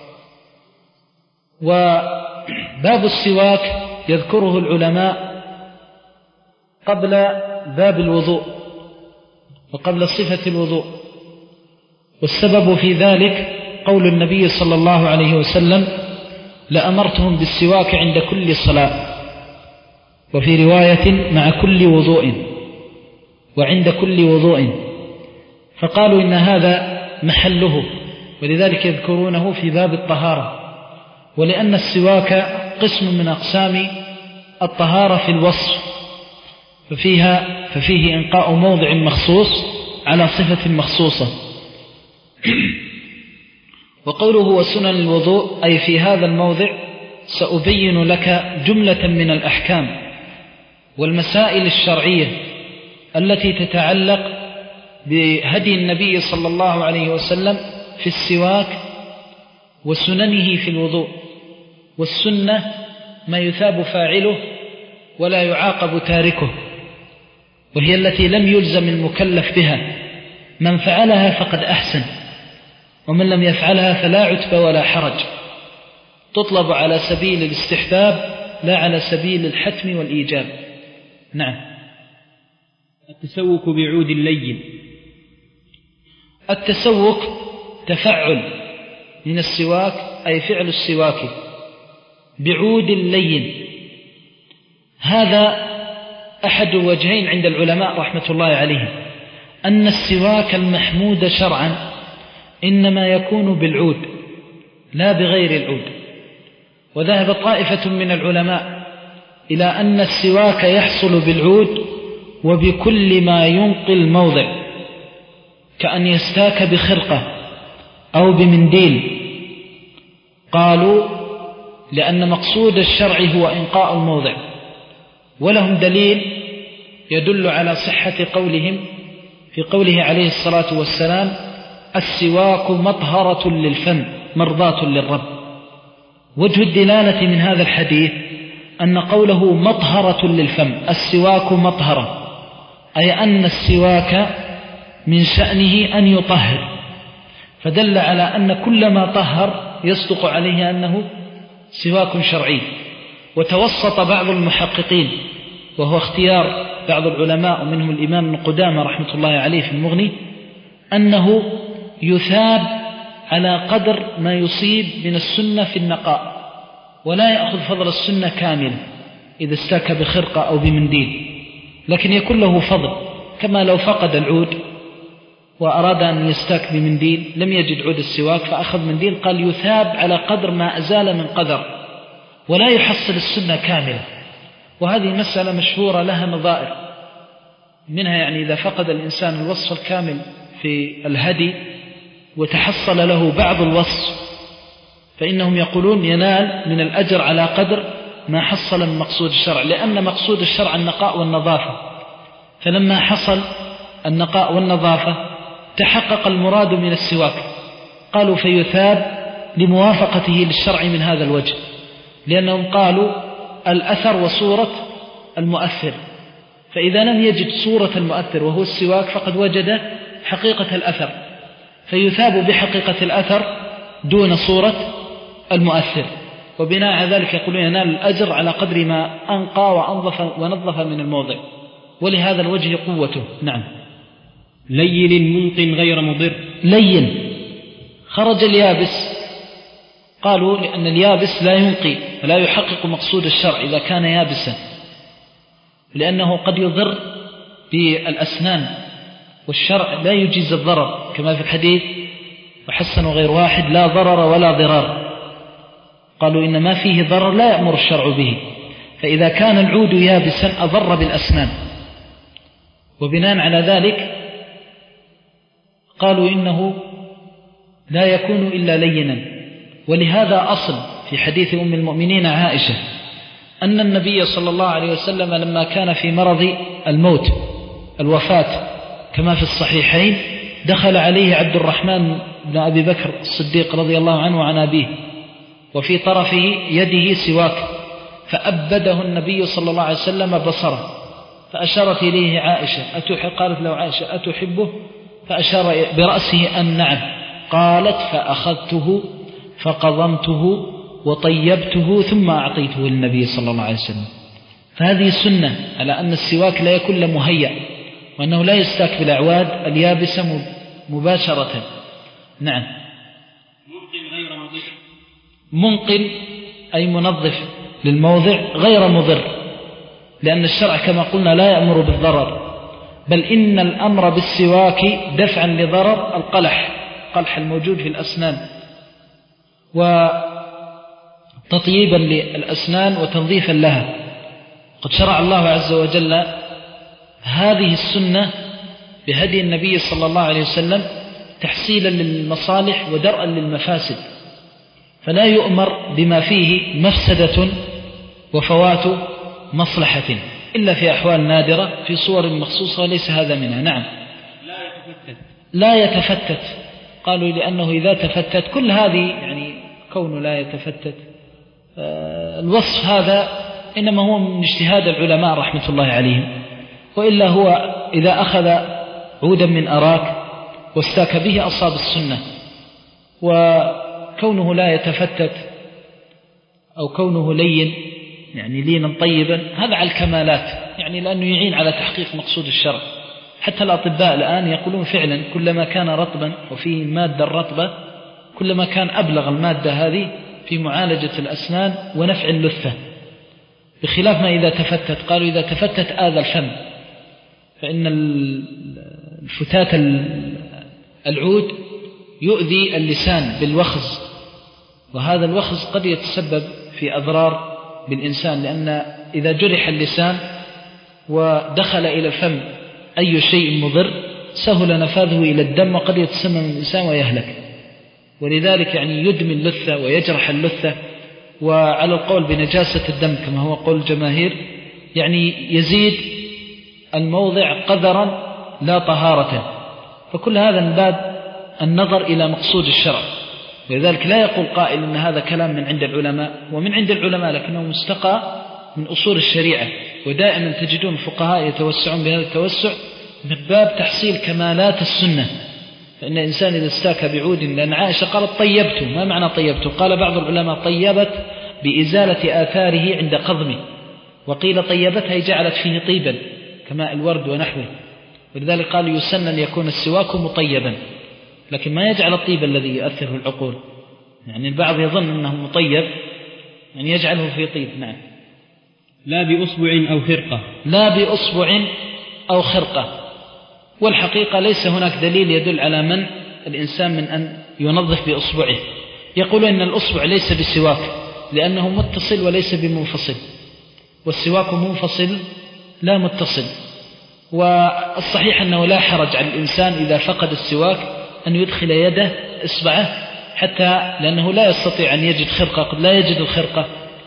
وباب السواك يذكره العلماء قبل باب الوضوء وقبل صفة الوضوء، والسبب في ذلك قول النبي صلى الله عليه وسلم: لأمرتهم بالسواك عند كل صلاة، وفي رواية مع كل وضوء وعند كل وضوء، فقالوا إن هذا محله، ولذلك يذكرونه في باب الطهارة. ولأن السواك قسم من أقسام الطهارة في الوصف، ففيها ففيه إنقاء موضع مخصوص على صفة مخصوصة. وقوله وسنن الوضوء أي في هذا الموضع سأبين لك جملة من الأحكام والمسائل الشرعية التي تتعلق بهدي النبي صلى الله عليه وسلم في السواك وسننه في الوضوء. والسنة ما يثاب فاعله ولا يعاقب تاركه، وهي التي لم يلزم المكلف بها، من فعلها فقد أحسن، ومن لم يفعلها فلا عتب ولا حرج، تطلب على سبيل الاستحباب لا على سبيل الحتم والإيجاب. نعم. التسوك بعود اللين. التسوك تفعل من السواك، أي فعل السواك بعود اللين. هذا أحد وجهين عند العلماء رحمة الله عليهم، أن السواك المحمود شرعا إنما يكون بالعود لا بغير العود. وذهب طائفة من العلماء إلى أن السواك يحصل بالعود وبكل ما ينقي الموضع، كأن يستاك بخرقة أو بمنديل. قالوا لأن مقصود الشرع هو إنقاء الموضع، ولهم دليل يدل على صحة قولهم في قوله عليه الصلاة والسلام: السواك مطهرة للفم مرضاة للرب. وجه الدلالة من هذا الحديث أن قوله مطهرة للفم، السواك مطهرة، أي أن السواك من شأنه أن يطهر، فدل على أن كل ما طهر يصدق عليه أنه سواك شرعي. وتوسط بعض المحققين، وهو اختيار بعض العلماء ومنهم الإمام ابن قدامة رحمة الله عليه في المغني، أنه يثاب على قدر ما يصيب من السنة في النقاء، ولا يأخذ فضل السنة كامل إذا استاك بخرقة أو بمنديل، لكن يكون له فضل. كما لو فقد العود وأراد أن يستاك بمنديل لم يجد عود السواك فأخذ منديل، قال يثاب على قدر ما أزال من قدر، ولا يحصل السنة كاملة. وهذه مسألة مشهورة لها نظائر، منها يعني إذا فقد الإنسان الوصف الكامل في الهدي وتحصل له بعض الوصف، فإنهم يقولون ينال من الأجر على قدر ما حصل من مقصود الشرع، لأن مقصود الشرع النقاء والنظافة، فلما حصل النقاء والنظافة تحقق المراد من السواك. قالوا فيثاب لموافقته للشرع من هذا الوجه، لأنهم قالوا الأثر وصورة المؤثر، فإذا لم يجد صورة المؤثر وهو السواك فقد وجد حقيقة الأثر، فيثاب بحقيقة الأثر دون صورة المؤثر. وبناء على ذلك يقولون ينال الأجر على قدر ما أنقى وأنظف ونظف من الموضع، ولهذا الوجه قوته. نعم. لين منق غير مضر. لين خرج اليابس، قالوا لأن اليابس لا ينقي ولا يحقق مقصود الشرع إذا كان يابسا، لأنه قد يضر بالأسنان، والشرع لا يجيز الضرر كما في الحديث وحسن غير واحد: لا ضرر ولا ضرار. قالوا إن ما فيه ضرر لا يأمر الشرع به، فإذا كان العود يابسا أضر بالأسنان. وبناء على ذلك قالوا إنه لا يكون إلا لينا. ولهذا أصل في حديث أم المؤمنين عائشة أن النبي صلى الله عليه وسلم لما كان في مرض الموت الوفاة كما في الصحيحين دخل عليه عبد الرحمن بن أبي بكر الصديق رضي الله عنه وعن أبيه، وفي طرفه يده سواك، فأبده النبي صلى الله عليه وسلم بصره، فأشارت إليه عائشة أتحب، قالت له عائشة أتحبه؟ فأشار برأسه أن نعم. قالت فأخذته فقضمته وطيبته ثم أعطيته للنبي صلى الله عليه وسلم. فهذه السنة على أن السواك لا يكون مهيأ، وأنه لا يستاك بالأعواد اليابسة مباشرة. نعم. منقل غير مضر. منقل أي منظف للموضع غير مضر، لأن الشرع كما قلنا لا يأمر بالضرر، بل إن الأمر بالسواك دفعا لضرر القلح القلح الموجود في الأسنان، وتطييبا للأسنان وتنظيفا لها. قد شرع الله عز وجل هذه السنة بهدي النبي صلى الله عليه وسلم تحصيلا للمصالح ودرءا للمفاسد، فلا يؤمر بما فيه مفسدة وفوات مصلحة إلا في أحوال نادرة في صور مخصوصة، وليس هذا منها. نعم. لا يتفتت. لا يتفتت، قالوا لأنه إذا تفتت كل هذه يعني كونه لا يتفتت الوصف هذا إنما هو من اجتهاد العلماء رحمة الله عليهم، وإلا هو إذا أخذ عودا من أراك واستاك به أصاب السنة، وكونه لا يتفتت أو كونه لين يعني لينا طيبا هذا على الكمالات، يعني لأنه يعين على تحقيق مقصود الشرع. حتى الأطباء الآن يقولون فعلا كلما كان رطبا وفيه المادة الرطبة كلما كان أبلغ المادة هذه في معالجة الأسنان ونفع اللثة، بخلاف ما إذا تفتت. قالوا إذا تفتت آذى الفم، فإن الفتات العود يؤذي اللسان بالوخز، وهذا الوخز قد يتسبب في أضرار بالإنسان، لأن إذا جرح اللسان ودخل إلى الفم أي شيء مضر سهل نفاذه إلى الدم وقد يتسمم الإنسان ويهلك. ولذلك يعني يدمي اللثة ويجرح اللثة. وعلى القول بنجاسة الدم كما هو قول الجماهير يعني يزيد الموضع قذرا لا طهارة، فكل هذا من باب النظر إلى مقصود الشرع. ولذلك لا يقول قائل أن هذا كلام من عند العلماء، ومن عند العلماء لكنه مستقى من أصول الشريعة، ودائما تجدون الفقهاء يتوسعون بهذا التوسع من باب تحصيل كمالات السنة. فإن الإنسان إذا استاك بعود، لأن عائشة قالت طيبته، ما معنى طيبته؟ قال بعض العلماء طيبت بإزالة آثاره عند قضمه، وقيل طيبتها جعلت فيه طيبا كماء الورد ونحوه. ولذلك قال يسن أن يكون السواك مطيبا، لكن ما يجعل الطيب الذي يؤثره العقول. يعني البعض يظن أنه مطيب يعني يجعله في طيب. نعم. لا بأصبع أو خرقة. لا بأصبع أو خرقة. والحقيقة ليس هناك دليل يدل على من الإنسان من أن ينظف بأصبعه. يقول إن الأصبع ليس بسواك لأنه متصل وليس بمنفصل، والسواك منفصل لا متصل. والصحيح أنه لا حرج على الإنسان إذا فقد السواك أن يدخل يده إصبعه، حتى لأنه لا يستطيع أن يجد خرقة، قد لا يجد الخرقة،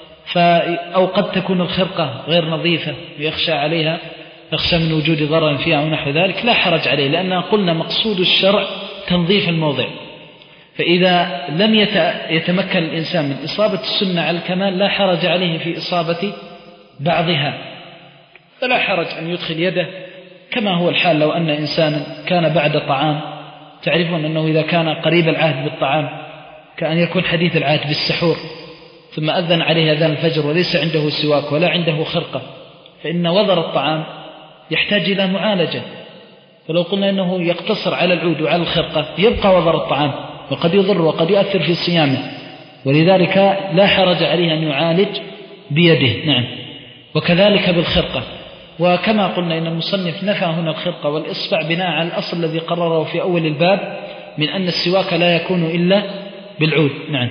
أو قد تكون الخرقة غير نظيفة ويخشى عليها، يخشى من وجود ضرر فيها أو نحو ذلك، لا حرج عليه، لأننا قلنا مقصود الشرع تنظيف الموضع. فإذا لم يتمكن الإنسان من إصابة السنة على الكمال لا حرج عليه في إصابة بعضها، فلا حرج أن يدخل يده، كما هو الحال لو أن إنسانا كان بعد طعام. تعرفون أنه إذا كان قريب العهد بالطعام كأن يكون حديث العهد بالسحور، ثم أذن عليه أذان الفجر وليس عنده سواك ولا عنده خرقة، فإن وضر الطعام يحتاج إلى معالجة. فلو قلنا أنه يقتصر على العود وعلى الخرقة يبقى وضر الطعام، وقد يضر وقد يؤثر في صيامه، ولذلك لا حرج عليه أن يعالج بيده. نعم. وكذلك بالخرقة. وكما قلنا إن المصنف نفى هنا الخرقة والإصبع بناء على الأصل الذي قرره في أول الباب من أن السواك لا يكون إلا بالعود. نعم.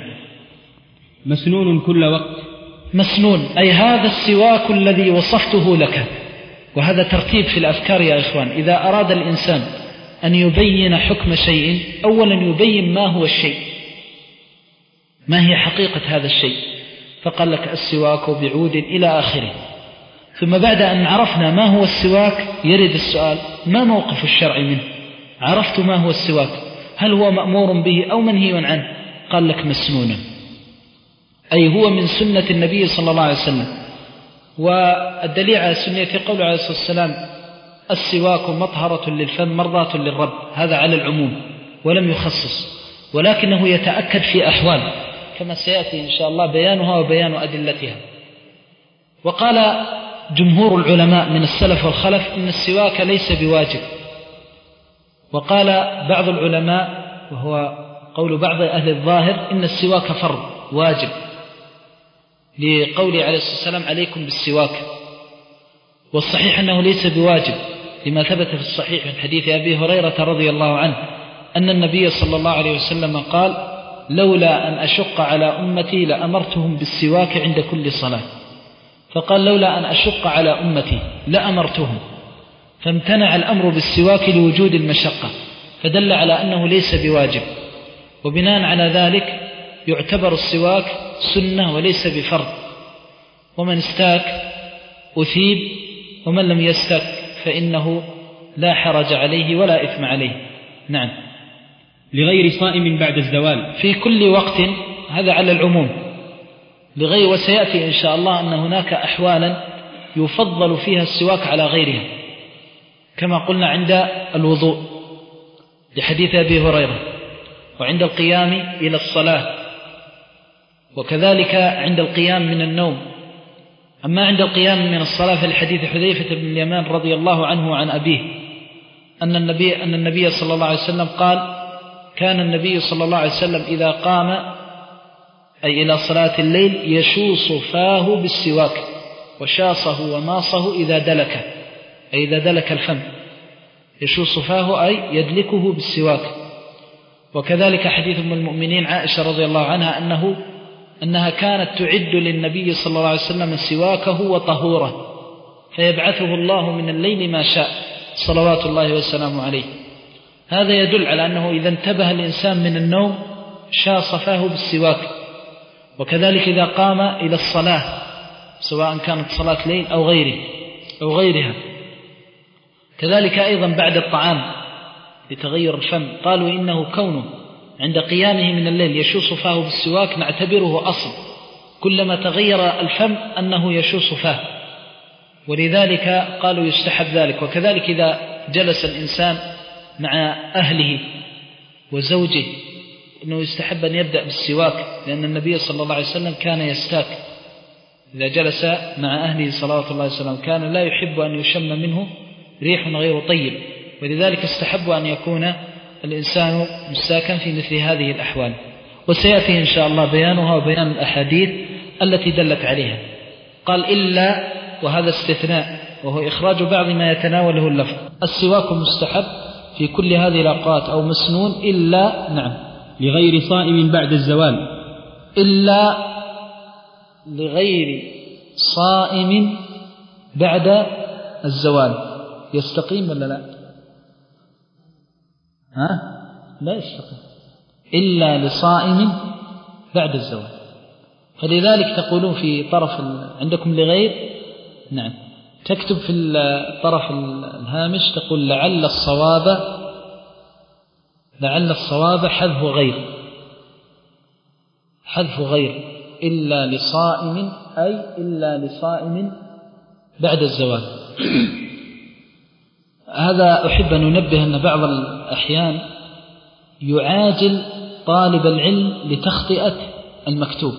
مسنون كل وقت. مسنون أي هذا السواك الذي وصفته لك. وهذا ترتيب في الأفكار يا إخوان. إذا أراد الإنسان أن يبين حكم شيء أولا يبين ما هو الشيء، ما هي حقيقة هذا الشيء، فقال لك السواك بعود إلى آخره. ثم بعد أن عرفنا ما هو السواك يرد السؤال ما موقف الشرع منه؟ عرفت ما هو السواك، هل هو مأمور به أو منهي عنه؟ قال لك مسنونا، أي هو من سنة النبي صلى الله عليه وسلم. والدليل على سنية قوله عليه الصلاة والسلام السواك مطهرة للفم مرضاة للرب، هذا على العموم ولم يخصص، ولكنه يتأكد في أحوال كما سيأتي إن شاء الله بيانها وبيان أدلتها. وقال جمهور العلماء من السلف والخلف إن السواك ليس بواجب. وقال بعض العلماء وهو قول بعض أهل الظاهر إن السواك فرض واجب، لقوله عليه الصلاة والسلام عليكم بالسواك. والصحيح أنه ليس بواجب لما ثبت في الصحيح من حديث أبي هريرة رضي الله عنه أن النبي صلى الله عليه وسلم قال لولا أن أشق على أمتي لأمرتهم بالسواك عند كل صلاة. فقال لولا أن أشق على أمتي لأمرتهم، فامتنع الأمر بالسواك لوجود المشقة، فدل على أنه ليس بواجب. وبناء على ذلك يعتبر السواك سنة وليس بفرض، ومن استاك أثيب، ومن لم يستك فإنه لا حرج عليه ولا إثم عليه. نعم. لغير صائم بعد الزوال في كل وقت، هذا على العموم لغير. وسيأتي إن شاء الله أن هناك أحوالا يفضل فيها السواك على غيرها، كما قلنا عند الوضوء لحديث أبي هريرة وعند القيام إلى الصلاة، وكذلك عند القيام من النوم. أما عند القيام من الصلاة فالحديث حذيفة بن اليمان رضي الله عنه وعن أبيه أن النبي, أن النبي صلى الله عليه وسلم قال: كان النبي صلى الله عليه وسلم إذا قام أي إلى صلاة الليل يشوص فاه بالسواك، وشاصه وماصه إذا دلك، أي إذا دلك الفم، يشوص فاه أي يدلكه بالسواك. وكذلك حديث أم المؤمنين عائشة رضي الله عنها أنه أنها كانت تعد للنبي صلى الله عليه وسلم سواكه وطهوره، فيبعثه الله من الليل ما شاء صلوات الله والسلام عليه. هذا يدل على أنه إذا انتبه الإنسان من النوم شاص فاه بالسواك. وكذلك إذا قام إلى الصلاة سواء كانت صلاة ليل أو غيره أو غيرها. كذلك أيضا بعد الطعام لتغير الفم، قالوا إنه كونه عند قيامه من الليل يشوص فاه بالسواك نعتبره أصل، كلما تغير الفم أنه يشوص فاه، ولذلك قالوا يستحب ذلك. وكذلك إذا جلس الإنسان مع أهله وزوجه إنه يستحب أن يبدأ بالسواك، لأن النبي صلى الله عليه وسلم كان يستاك إذا جلس مع أهله صلوات الله عليه وسلم، كان لا يحب أن يشم منه ريح غير طيب، ولذلك استحب أن يكون الإنسان مستاكا في مثل هذه الأحوال. وسيأتي إن شاء الله بيانها وبيان الأحاديث التي دلت عليها. قال إلا، وهذا استثناء وهو إخراج بعض ما يتناوله اللفظ. السواك مستحب في كل هذه الأوقات أو مسنون إلا نعم لغير صائم بعد الزوال، إلا لغير صائم بعد الزوال. يستقيم ولا لا؟ ها؟ لا يستقيم، إلا لصائم بعد الزوال. فلذلك تقولون في طرف عندكم لغير، نعم، تكتب في الطرف الهامش تقول لعل الصواب لعل الصواب حذف غير حذف غير إلا لصائم، أي إلا لصائم بعد الزوال. هذا أحب أن ننبه أن بعض الأحيان يعاجل طالب العلم لتخطئة المكتوب،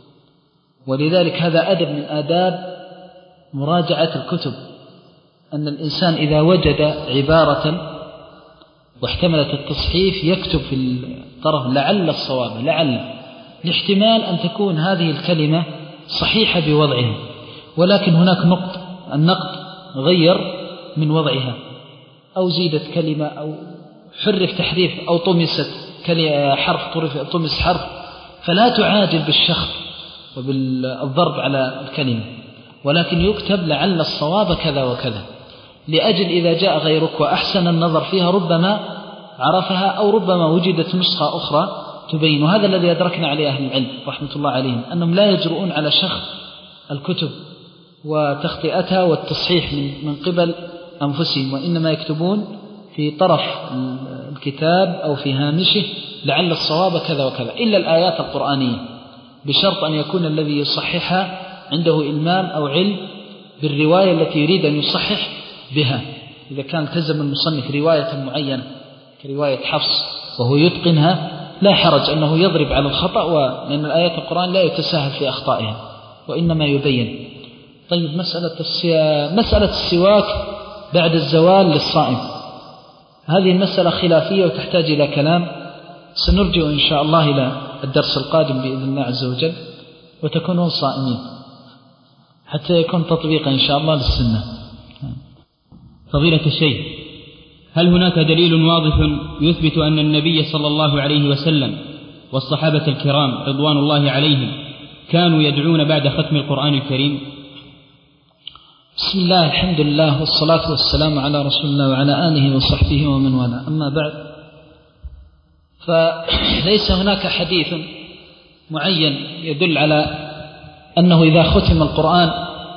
ولذلك هذا أدب من آداب مراجعة الكتب، أن الإنسان إذا وجد عبارة واحتملت التصحيف يكتب في الطرف لعل الصواب، لعل، لاحتمال أن تكون هذه الكلمة صحيحة بوضعها، ولكن هناك نقط، النقد غير من وضعها، أو زيدت كلمة أو حرف تحريف أو طمست حرف طمس حرف، فلا تعاجل بالشخط وبالضرب على الكلمة، ولكن يكتب لعل الصواب كذا وكذا، لأجل إذا جاء غيرك وأحسن النظر فيها ربما عرفها، أو ربما وجدت نسخة أخرى تبين. وهذا الذي أدركنا عليه أهل العلم رحمة الله عليهم، أنهم لا يجرؤون على شخص الكتب وتخطئتها والتصحيح من قبل أنفسهم، وإنما يكتبون في طرف الكتاب أو في هامشه لعل الصواب كذا وكذا، إلا الآيات القرآنية، بشرط أن يكون الذي يصححها عنده إلمام أو علم بالرواية التي يريد أن يصحح بها. إذا كان التزم المصنف رواية معينة كرواية حفص وهو يتقنها لا حرج أنه يضرب على الخطأ، ومن الآيات القرآن لا يتساهل في أخطائها وإنما يبين. طيب، مسألة مسألة السواك بعد الزوال للصائم، هذه المسألة خلافية وتحتاج إلى كلام، سنرجع إن شاء الله إلى الدرس القادم بإذن الله عز وجل، وتكونون صائمين حتى يكون تطبيقا إن شاء الله للسنة. فضيلة الشيخ، هل هناك دليل واضح يثبت أن النبي صلى الله عليه وسلم والصحابة الكرام رضوان الله عليهم كانوا يدعون بعد ختم القرآن الكريم؟ بسم الله، الحمد لله، والصلاة والسلام على رسول الله وعلى آله وصحبه ومن والاه، أما بعد، فليس هناك حديث معين يدل على أنه إذا ختم القرآن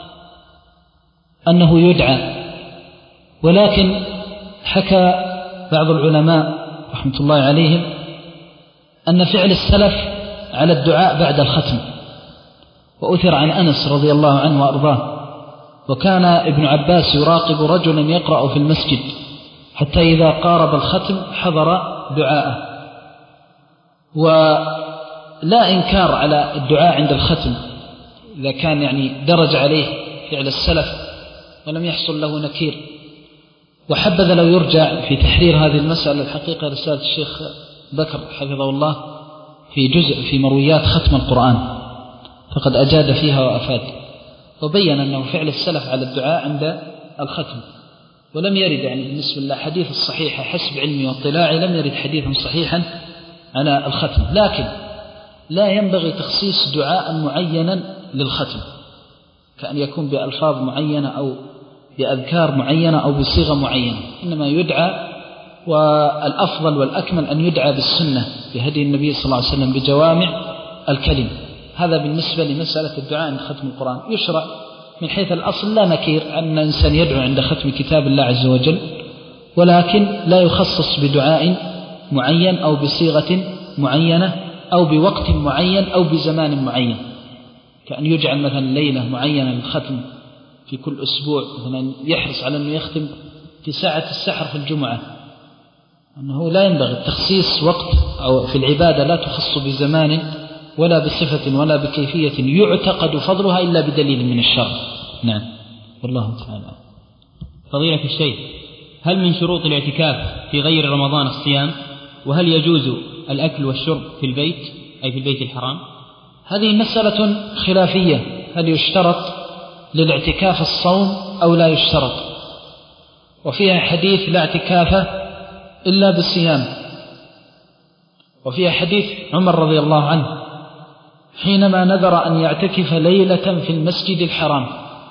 أنه يدعى، ولكن حكى بعض العلماء رحمة الله عليهم أن فعل السلف على الدعاء بعد الختم، وأثر عن أنس رضي الله عنه وأرضاه، وكان ابن عباس يراقب رجلا يقرأ في المسجد حتى إذا قارب الختم حضر دعاءه، ولا إنكار على الدعاء عند الختم إذا كان يعني درج عليه فعل السلف ولم يحصل له نكير. وحبذا لو يرجع في تحرير هذه المسألة الحقيقة رسالة الشيخ بكر حفظه الله في جزء في مرويات ختم القرآن، فقد أجاد فيها وأفاد، وبين أنه فعل السلف على الدعاء عند الختم، ولم يرد يعني بالنسبة للحديث الصحيحة حسب علمي واطلاعي لم يرد حديثا صحيحا على الختم. لكن لا ينبغي تخصيص دعاء معينا للختم، كأن يكون بألفاظ معينة أو بأذكار معينة أو بصيغة معينة، إنما يدعى، والأفضل والأكمل أن يدعى بالسنة بهدي النبي صلى الله عليه وسلم بجوامع الكلم. هذا بالنسبة لمسألة الدعاء عند ختم القرآن. يشرع من حيث الأصل لا نكير أن الإنسان يدعو عند ختم كتاب الله عز وجل، ولكن لا يخصص بدعاء معين أو بصيغة معينة أو بوقت معين أو بزمان معين، كأن يجعل مثلا ليلة معينة للختم في كل أسبوع، مثلا يحرص على أنه يختم في ساعة السحر في الجمعة، أنه لا ينبغي التخصيص وقت أو في العبادة لا تخص بزمان ولا بصفة ولا بكيفية يعتقد فضلها إلا بدليل من الشرع. نعم، والله تعالى. فضيلة الشيخ، هل من شروط الاعتكاف في غير رمضان الصيام؟ وهل يجوز الأكل والشرب في البيت أي في البيت الحرام؟ هذه مسألة خلافية، هل يشترط للاعتكاف الصوم أو لا يشترط؟ وفيها حديث لا اعتكاف إلا بالصيام، وفيها حديث عمر رضي الله عنه حينما نذر أن يعتكف ليلة في المسجد الحرام،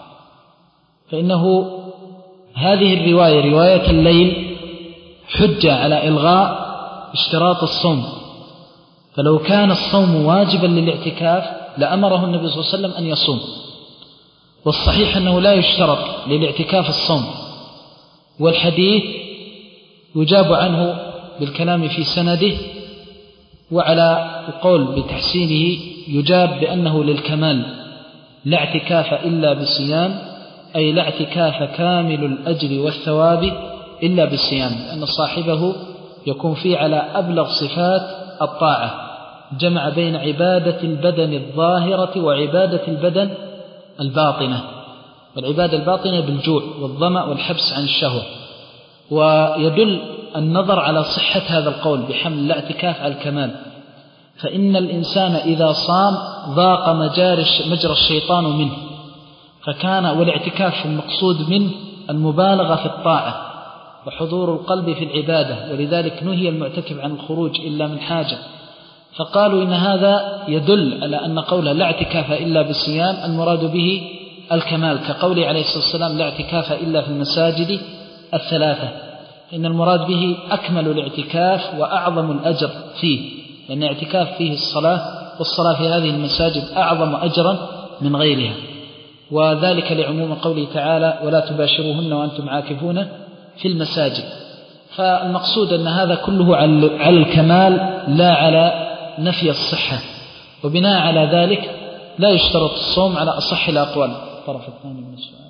فإنه هذه الرواية رواية الليل حجة على إلغاء اشتراط الصوم، فلو كان الصوم واجبا للاعتكاف لأمره النبي صلى الله عليه وسلم أن يصوم. والصحيح أنه لا يشترط للاعتكاف الصوم، والحديث يجاب عنه بالكلام في سنده، وعلى القول بتحسينه يجاب بأنه للكمال، لا اعتكاف إلا بصيام، أي لا اعتكاف كامل الأجر والثواب إلا بالصيام، لأن صاحبه يكون فيه على أبلغ صفات الطاعة، جمع بين عبادة البدن الظاهرة وعبادة البدن الباطنة، والعبادة الباطنة بالجوع والظمأ والحبس عن الشهوة. ويدل النظر على صحة هذا القول بحمل الاعتكاف على الكمال، فإن الإنسان إذا صام ضاق مجرى الشيطان منه، فكان والاعتكاف المقصود منه المبالغة في الطاعة وحضور القلب في العبادة، ولذلك نهي المعتكف عن الخروج إلا من حاجة. فقالوا إن هذا يدل على أن قوله لا اعتكاف إلا بالصيام المراد به الكمال، كقوله عليه الصلاة والسلام لا اعتكاف إلا في المساجد الثلاثة، إن المراد به أكمل الاعتكاف وأعظم الأجر فيه، لأن الاعتكاف فيه الصلاة، والصلاة في هذه المساجد أعظم أجرا من غيرها، وذلك لعموم قوله تعالى ولا تباشروهن وأنتم عاكفون في المساجد. فالمقصود أن هذا كله على الكمال لا على نفي الصحة، وبناء على ذلك لا يشترط الصوم على أصح الأقوال. الطرف الثاني من السؤال.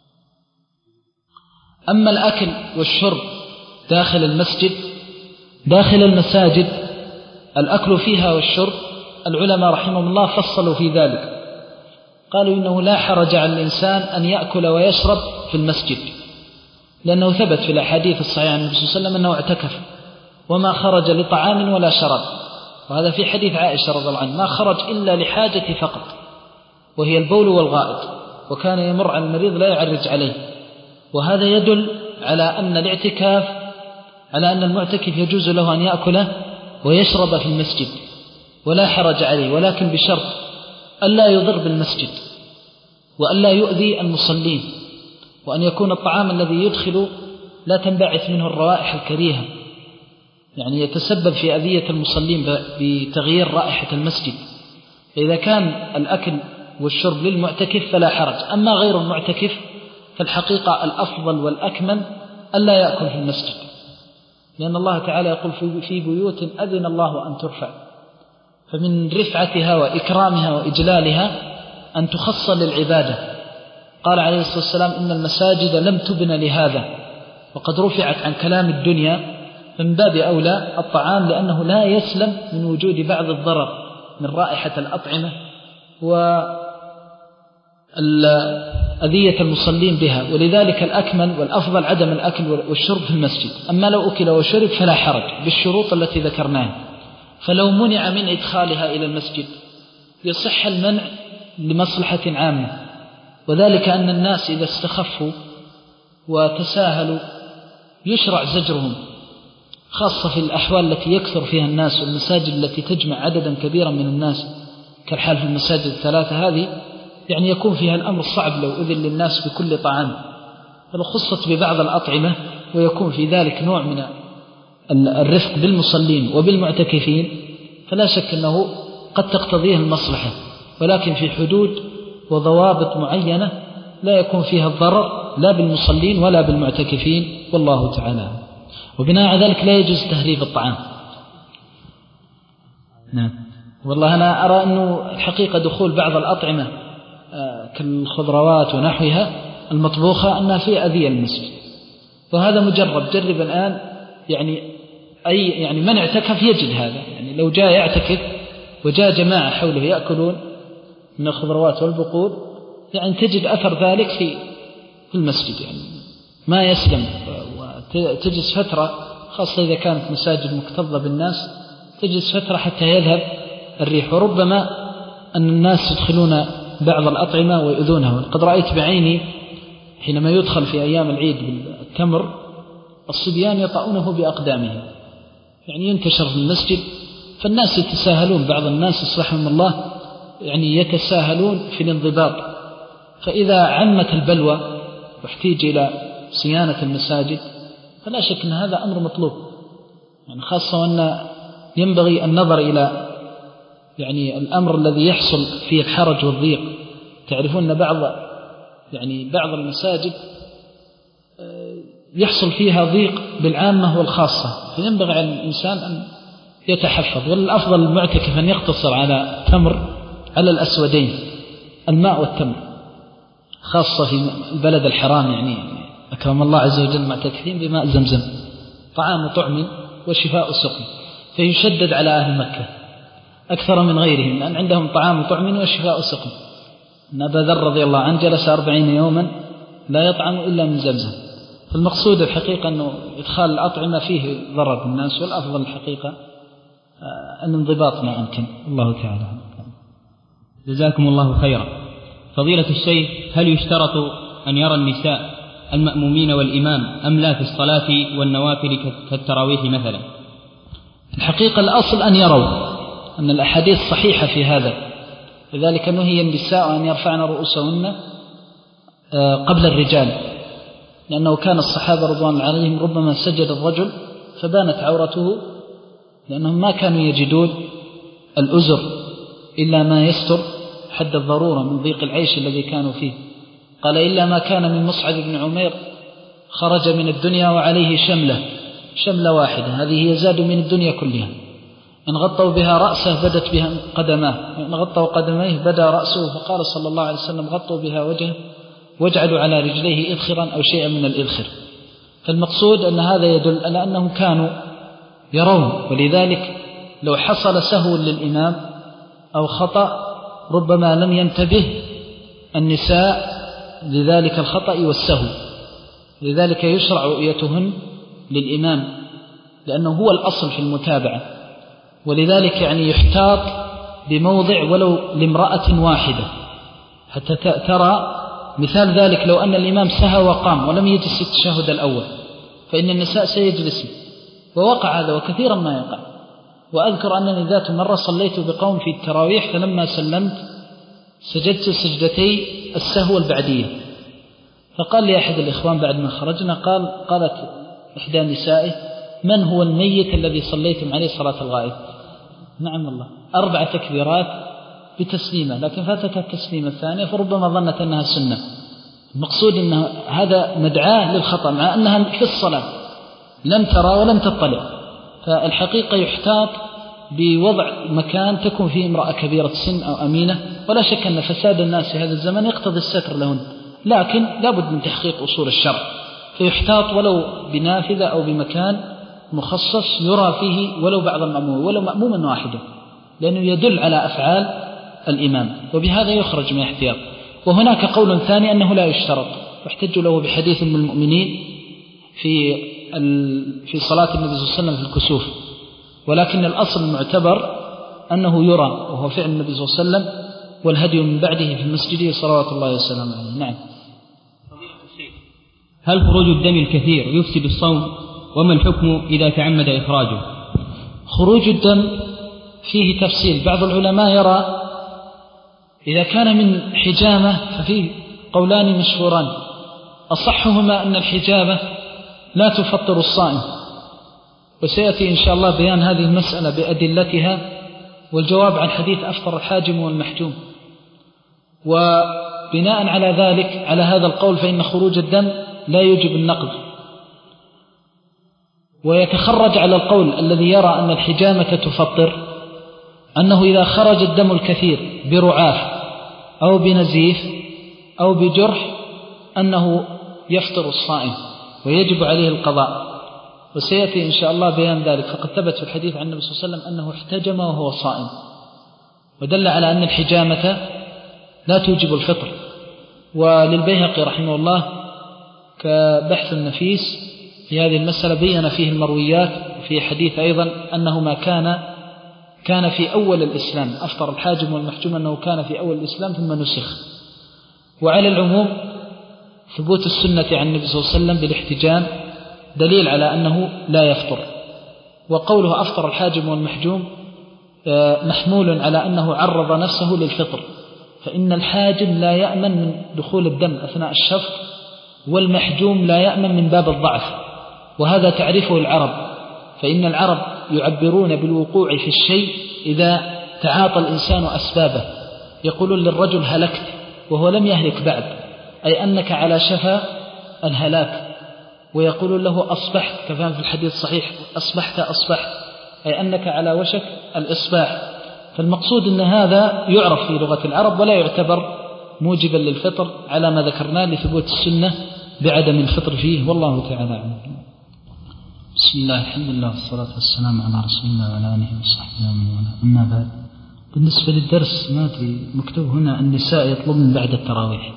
أما الأكل والشرب داخل المسجد، داخل المساجد الأكل فيها والشرب العلماء رحمهم الله فصلوا في ذلك، قالوا إنه لا حرج على الإنسان أن يأكل ويشرب في المسجد، لأنه ثبت في الأحاديث الصحيحة عن النبي صلى الله عليه وسلم أنه اعتكف وما خرج لطعام ولا شراب، وهذا في حديث عائشة رضي الله عنها ما خرج إلا لحاجة فقط وهي البول والغائط، وكان يمر على المريض لا يعرج عليه. وهذا يدل على أن الاعتكاف على أن المعتكف يجوز له أن يأكل ويشرب في المسجد ولا حرج عليه، ولكن بشرط ألا يضر بالمسجد وألا يؤذي المصلين، وأن يكون الطعام الذي يدخل لا تنبعث منه الروائح الكريهة، يعني يتسبب في أذية المصلين بتغيير رائحة المسجد. فإذا كان الأكل والشرب للمعتكف فلا حرج، أما غير المعتكف فالحقيقة الأفضل والأكمل ألا يأكل في المسجد، لأن الله تعالى يقول في بيوت أذن الله أن ترفع، فمن رفعتها وإكرامها وإجلالها أن تخص للعبادة. قال عليه الصلاة والسلام إن المساجد لم تبن لهذا، وقد رفعت عن كلام الدنيا فمن باب أولى الطعام، لأنه لا يسلم من وجود بعض الضرر من رائحة الأطعمة وأذية المصلين بها، ولذلك الأكمل والأفضل عدم الأكل والشرب في المسجد. أما لو أكل وشرب فلا حرج بالشروط التي ذكرناها. فلو منع من إدخالها إلى المسجد يصح المنع لمصلحة عامة، وذلك أن الناس إذا استخفوا وتساهلوا يشرع زجرهم، خاصة في الأحوال التي يكثر فيها الناس والمساجد التي تجمع عددا كبيرا من الناس كالحال في المساجد الثلاثة هذه، يعني يكون فيها الأمر صعب لو أذن للناس بكل طعام، فلو خصت ببعض الأطعمة ويكون في ذلك نوع من الرفق بالمصلين وبالمعتكفين فلا شك أنه قد تقتضيه المصلحة، ولكن في حدود وضوابط معينة لا يكون فيها الضرر لا بالمصلين ولا بالمعتكفين، والله تعالى. وبناء على ذلك لا يجوز تهريب الطعام. نعم. والله أنا أرى أنه الحقيقة دخول بعض الأطعمة كالخضروات ونحوها المطبوخة أنها في أذية المسجد، وهذا مجرب. جرب الآن يعني أي يعني من اعتكف يجد هذا، يعني لو جاء يعتكف وجاء جماعة حوله يأكلون من الخضروات والبقول يعني تجد أثر ذلك في في المسجد، يعني ما يسلم. وتجلس فترة خاصة إذا كانت مساجد مكتظة بالناس تجلس فترة حتى يذهب الريح، وربما أن الناس يدخلون بعض الأطعمة ويؤذونها. قد رأيت بعيني حينما يدخل في أيام العيد بالتمر الصبيان يطعونه بأقدامهم، يعني ينتشر في المسجد، فالناس يتساهلون، بعض الناس يصلحهم الله يعني يتساهلون في الانضباط، فإذا عمت البلوى واحتيج إلى صيانة المساجد فلا شك أن هذا أمر مطلوب، يعني خاصة أن ينبغي النظر إلى يعني الأمر الذي يحصل فيه الحرج والضيق. تعرفون أن بعض يعني بعض المساجد يحصل فيها ضيق بالعامة والخاصة، فينبغي على الإنسان أن يتحفظ. والأفضل المعتكف أن يقتصر على تمر على الأسودين، الماء والتمر، خاصة في البلد الحرام، يعني أكرم الله عز وجل معتكفين بماء زمزم، طعام طعم وشفاء سقم، فيشدد على أهل مكة أكثر من غيرهم لأن عندهم طعام طعم وشفاء سقم. أبا ذر رضي الله عنه جلس أربعين يوما لا يطعم إلا من زمزم. فالمقصود الحقيقة أنه إدخال الأطعمة فيه ضرر بالناس، والأفضل الحقيقة الانضباط ما أمكن. الله تعالى. جزاكم الله خيرا. فضيلة الشيخ، هل يشترط أن يرى النساء المأمومين والإمام أم لا في الصلاة والنوافل كالتراويح مثلا؟ الحقيقة الأصل أن يروا، أن الأحاديث صحيحة في هذا، لذلك نهي النساء أن يرفعن رؤوسهن قبل الرجال، لأنه كان الصحابة رضوان الله عليهم ربما سجد الرجل فبانت عورته، لأنهم ما كانوا يجدون الأزر إلا ما يستر حد الضرورة من ضيق العيش الذي كانوا فيه. قال إلا ما كان من مصعب بن عمير خرج من الدنيا وعليه شملة شملة واحدة، هذه يزاد من الدنيا كلها، إن غطوا بها رأسه بدت بها قدماه، إن غطوا قدميه بدا رأسه، فقال صلى الله عليه وسلم غطوا بها وجهه واجعلوا على رجليه إذخرا أو شيئا من الإذخر. فالمقصود أن هذا يدل على أنهم كانوا يرون، ولذلك لو حصل سهو للإمام أو خطأ ربما لم ينتبه النساء لذلك الخطأ والسهو، لذلك يشرع رؤيتهن للإمام لأنه هو الأصل في المتابعة، ولذلك يعني يحتاط بموضع ولو لامرأة واحدة حتى ترى. مثال ذلك لو أن الإمام سهى وقام ولم يجلس التشهد الأول فإن النساء سيجلسن، ووقع هذا وكثيرا ما يقع. وأذكر أنني ذات مرة صليت بقوم في التراويح، فلما سلمت سجدت سجدتي السهو البعدية، فقال لي أحد الإخوان بعد ما خرجنا، قال قالت إحدى نسائه من هو الميت الذي صليتم عليه صلاة الغائب؟ نعم الله، أربع تكبيرات بتسليمة، لكن فاتتها التسليمة الثانية فربما ظنت أنها سنة. المقصود أن هذا مدعاة للخطأ مع أنها في الصلاة لم ترى ولم تطلع. فالحقيقة يحتاط بوضع مكان تكون فيه امرأة كبيرة السن أو أمينة، ولا شك أن فساد الناس في هذا الزمن يقتضي الستر لهن، لكن لابد من تحقيق أصول الشرع، فيحتاط ولو بنافذة أو بمكان مخصص يرى فيه ولو بعض المأموم ولو مأموما واحدا، لأنه يدل على أفعال الإمام، وبهذا يخرج من احتياط. وهناك قول ثاني أنه لا يشترط، واحتج له بحديث من المؤمنين في في صلاة النبي صلى الله عليه وسلم في الكسوف، ولكن الأصل المعتبر أنه يرى، وهو فعل النبي صلى الله عليه وسلم والهدي من بعده في مسجده صلوات الله وسلامه عليه. نعم. هل خروج الدم الكثير يفسد الصوم؟ وما الحكم إذا تعمد إخراجه؟ خروج الدم فيه تفصيل. بعض العلماء يرى إذا كان من حجامة ففيه قولان مشهوران، أصحهما أن الحجامة لا تفطر الصائم، وسيأتي إن شاء الله بيان هذه المسألة بأدلتها والجواب عن حديث أفطر الحاجم والمحجوم. وبناء على ذلك على هذا القول فإن خروج الدم لا يوجب النقض، ويتخرج على القول الذي يرى أن الحجامة تفطر أنه إذا خرج الدم الكثير برعاف أو بنزيف أو بجرح أنه يفطر الصائم ويجب عليه القضاء، وسيأتي إن شاء الله بيان ذلك. فقد ثبت في الحديث عن النبي صلى الله عليه وسلم أنه احتجم وهو صائم، ودل على أن الحجامة لا توجب الفطر. وللبيهقي رحمه الله كبحث النفيس في هذه المسألة بيّن فيه المرويات، وفي حديث أيضا أنه ما كان كان في أول الإسلام، أفطر الحاجم والمحجوم أنه كان في أول الإسلام ثم نسخ. وعلى العموم ثبوت السنة عن النبي صلى الله عليه وسلم بالاحتجام دليل على أنه لا يفطر. وقوله أفطر الحاجم والمحجوم محمول على أنه عرض نفسه للفطر، فإن الحاجم لا يأمن من دخول الدم أثناء الشفط، والمحجوم لا يأمن من باب الضعف، وهذا تعرفه العرب، فإن العرب يعبرون بالوقوع في الشيء إذا تعاطى الإنسان أسبابه. يقولون للرجل هلكت وهو لم يهلك بعد، أي أنك على شفا الهلاك. ويقولون له أصبحت، كما في الحديث الصحيح أصبحت أصبحت، أي أنك على وشك الإصباح. فالمقصود أن هذا يعرف في لغة العرب ولا يعتبر موجبا للفطر على ما ذكرناه لثبوت السنة بعدم الفطر فيه، والله تعالى أعلم. بسم الله، الحمد لله والصلاة والسلام على رسول الله وعلى آله وصحبه ومن والاه. أما بعد، بالنسبة للدرس ما أدري مكتوب هنا النساء يطلبن بعد التراويح،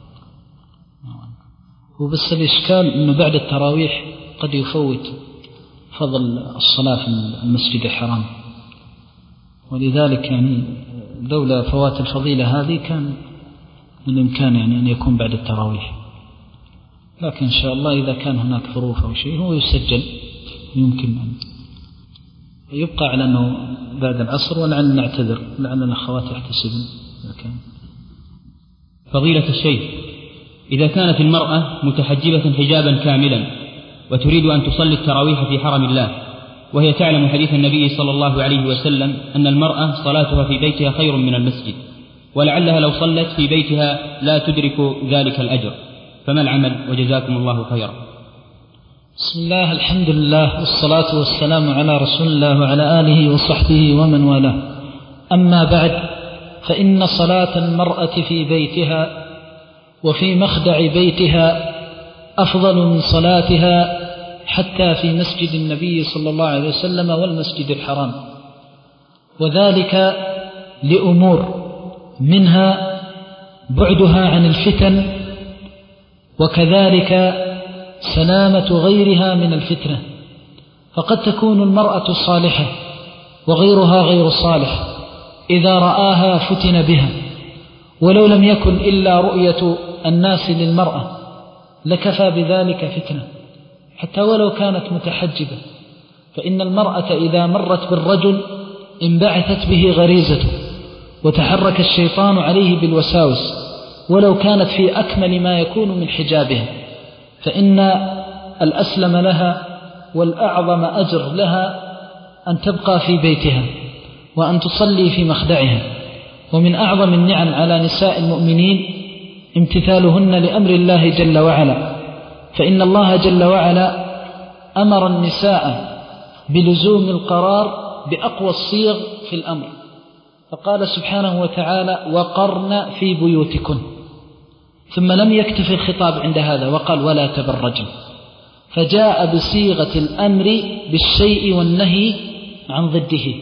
وبس الإشكال أنه بعد التراويح قد يفوت فضل الصلاة في المسجد الحرام، ولذلك يعني لولا فوات الفضيلة هذه كان من الإمكان يعني أن يكون بعد التراويح، لكن إن شاء الله إذا كان هناك ظروف أو شيء هو يسجل، يمكن أن يبقى على أنه بعد العصر، ولعل نعتذر لعل الأخوات يحتسبن إذا كان. فضيلة الشيخ، إذا كانت المرأة متحجبة حجابا كاملا وتريد أن تصلي التراويح في حرم الله، وهي تعلم حديث النبي صلى الله عليه وسلم أن المرأة صلاتها في بيتها خير من المسجد، ولعلها لو صلت في بيتها لا تدرك ذلك الأجر، فما العمل؟ وجزاكم الله خيرا. بسم الله، الحمد لله والصلاة والسلام على رسول الله وعلى آله وصحبه ومن والاه. أما بعد، فإن صلاة المرأة في بيتها وفي مخدع بيتها أفضل من صلاتها حتى في مسجد النبي صلى الله عليه وسلم والمسجد الحرام، وذلك لأمور، منها بعدها عن الفتن، وكذلك سلامة غيرها من الفتنة. فقد تكون المرأة صالحة وغيرها غير صالح، إذا رآها فتن بها، ولو لم يكن إلا رؤية الناس للمرأة لكفى بذلك فتنة، حتى ولو كانت متحجبة. فإن المرأة إذا مرت بالرجل انبعثت به غريزته، وتحرك الشيطان عليه بالوساوس، ولو كانت في أكمل ما يكون من حجابها، فإن الأسلم لها والأعظم أجر لها أن تبقى في بيتها وأن تصلي في مخدعها. ومن أعظم النعم على نساء المؤمنين امتثالهن لأمر الله جل وعلا، فإن الله جل وعلا أمر النساء بلزوم القرار بأقوى الصيغ في الأمر، فقال سبحانه وتعالى: وقرن في بيوتكن، ثم لم يكتف الخطاب عند هذا وقال: ولا تبرجن. فجاء بصيغة الأمر بالشيء والنهي عن ضده.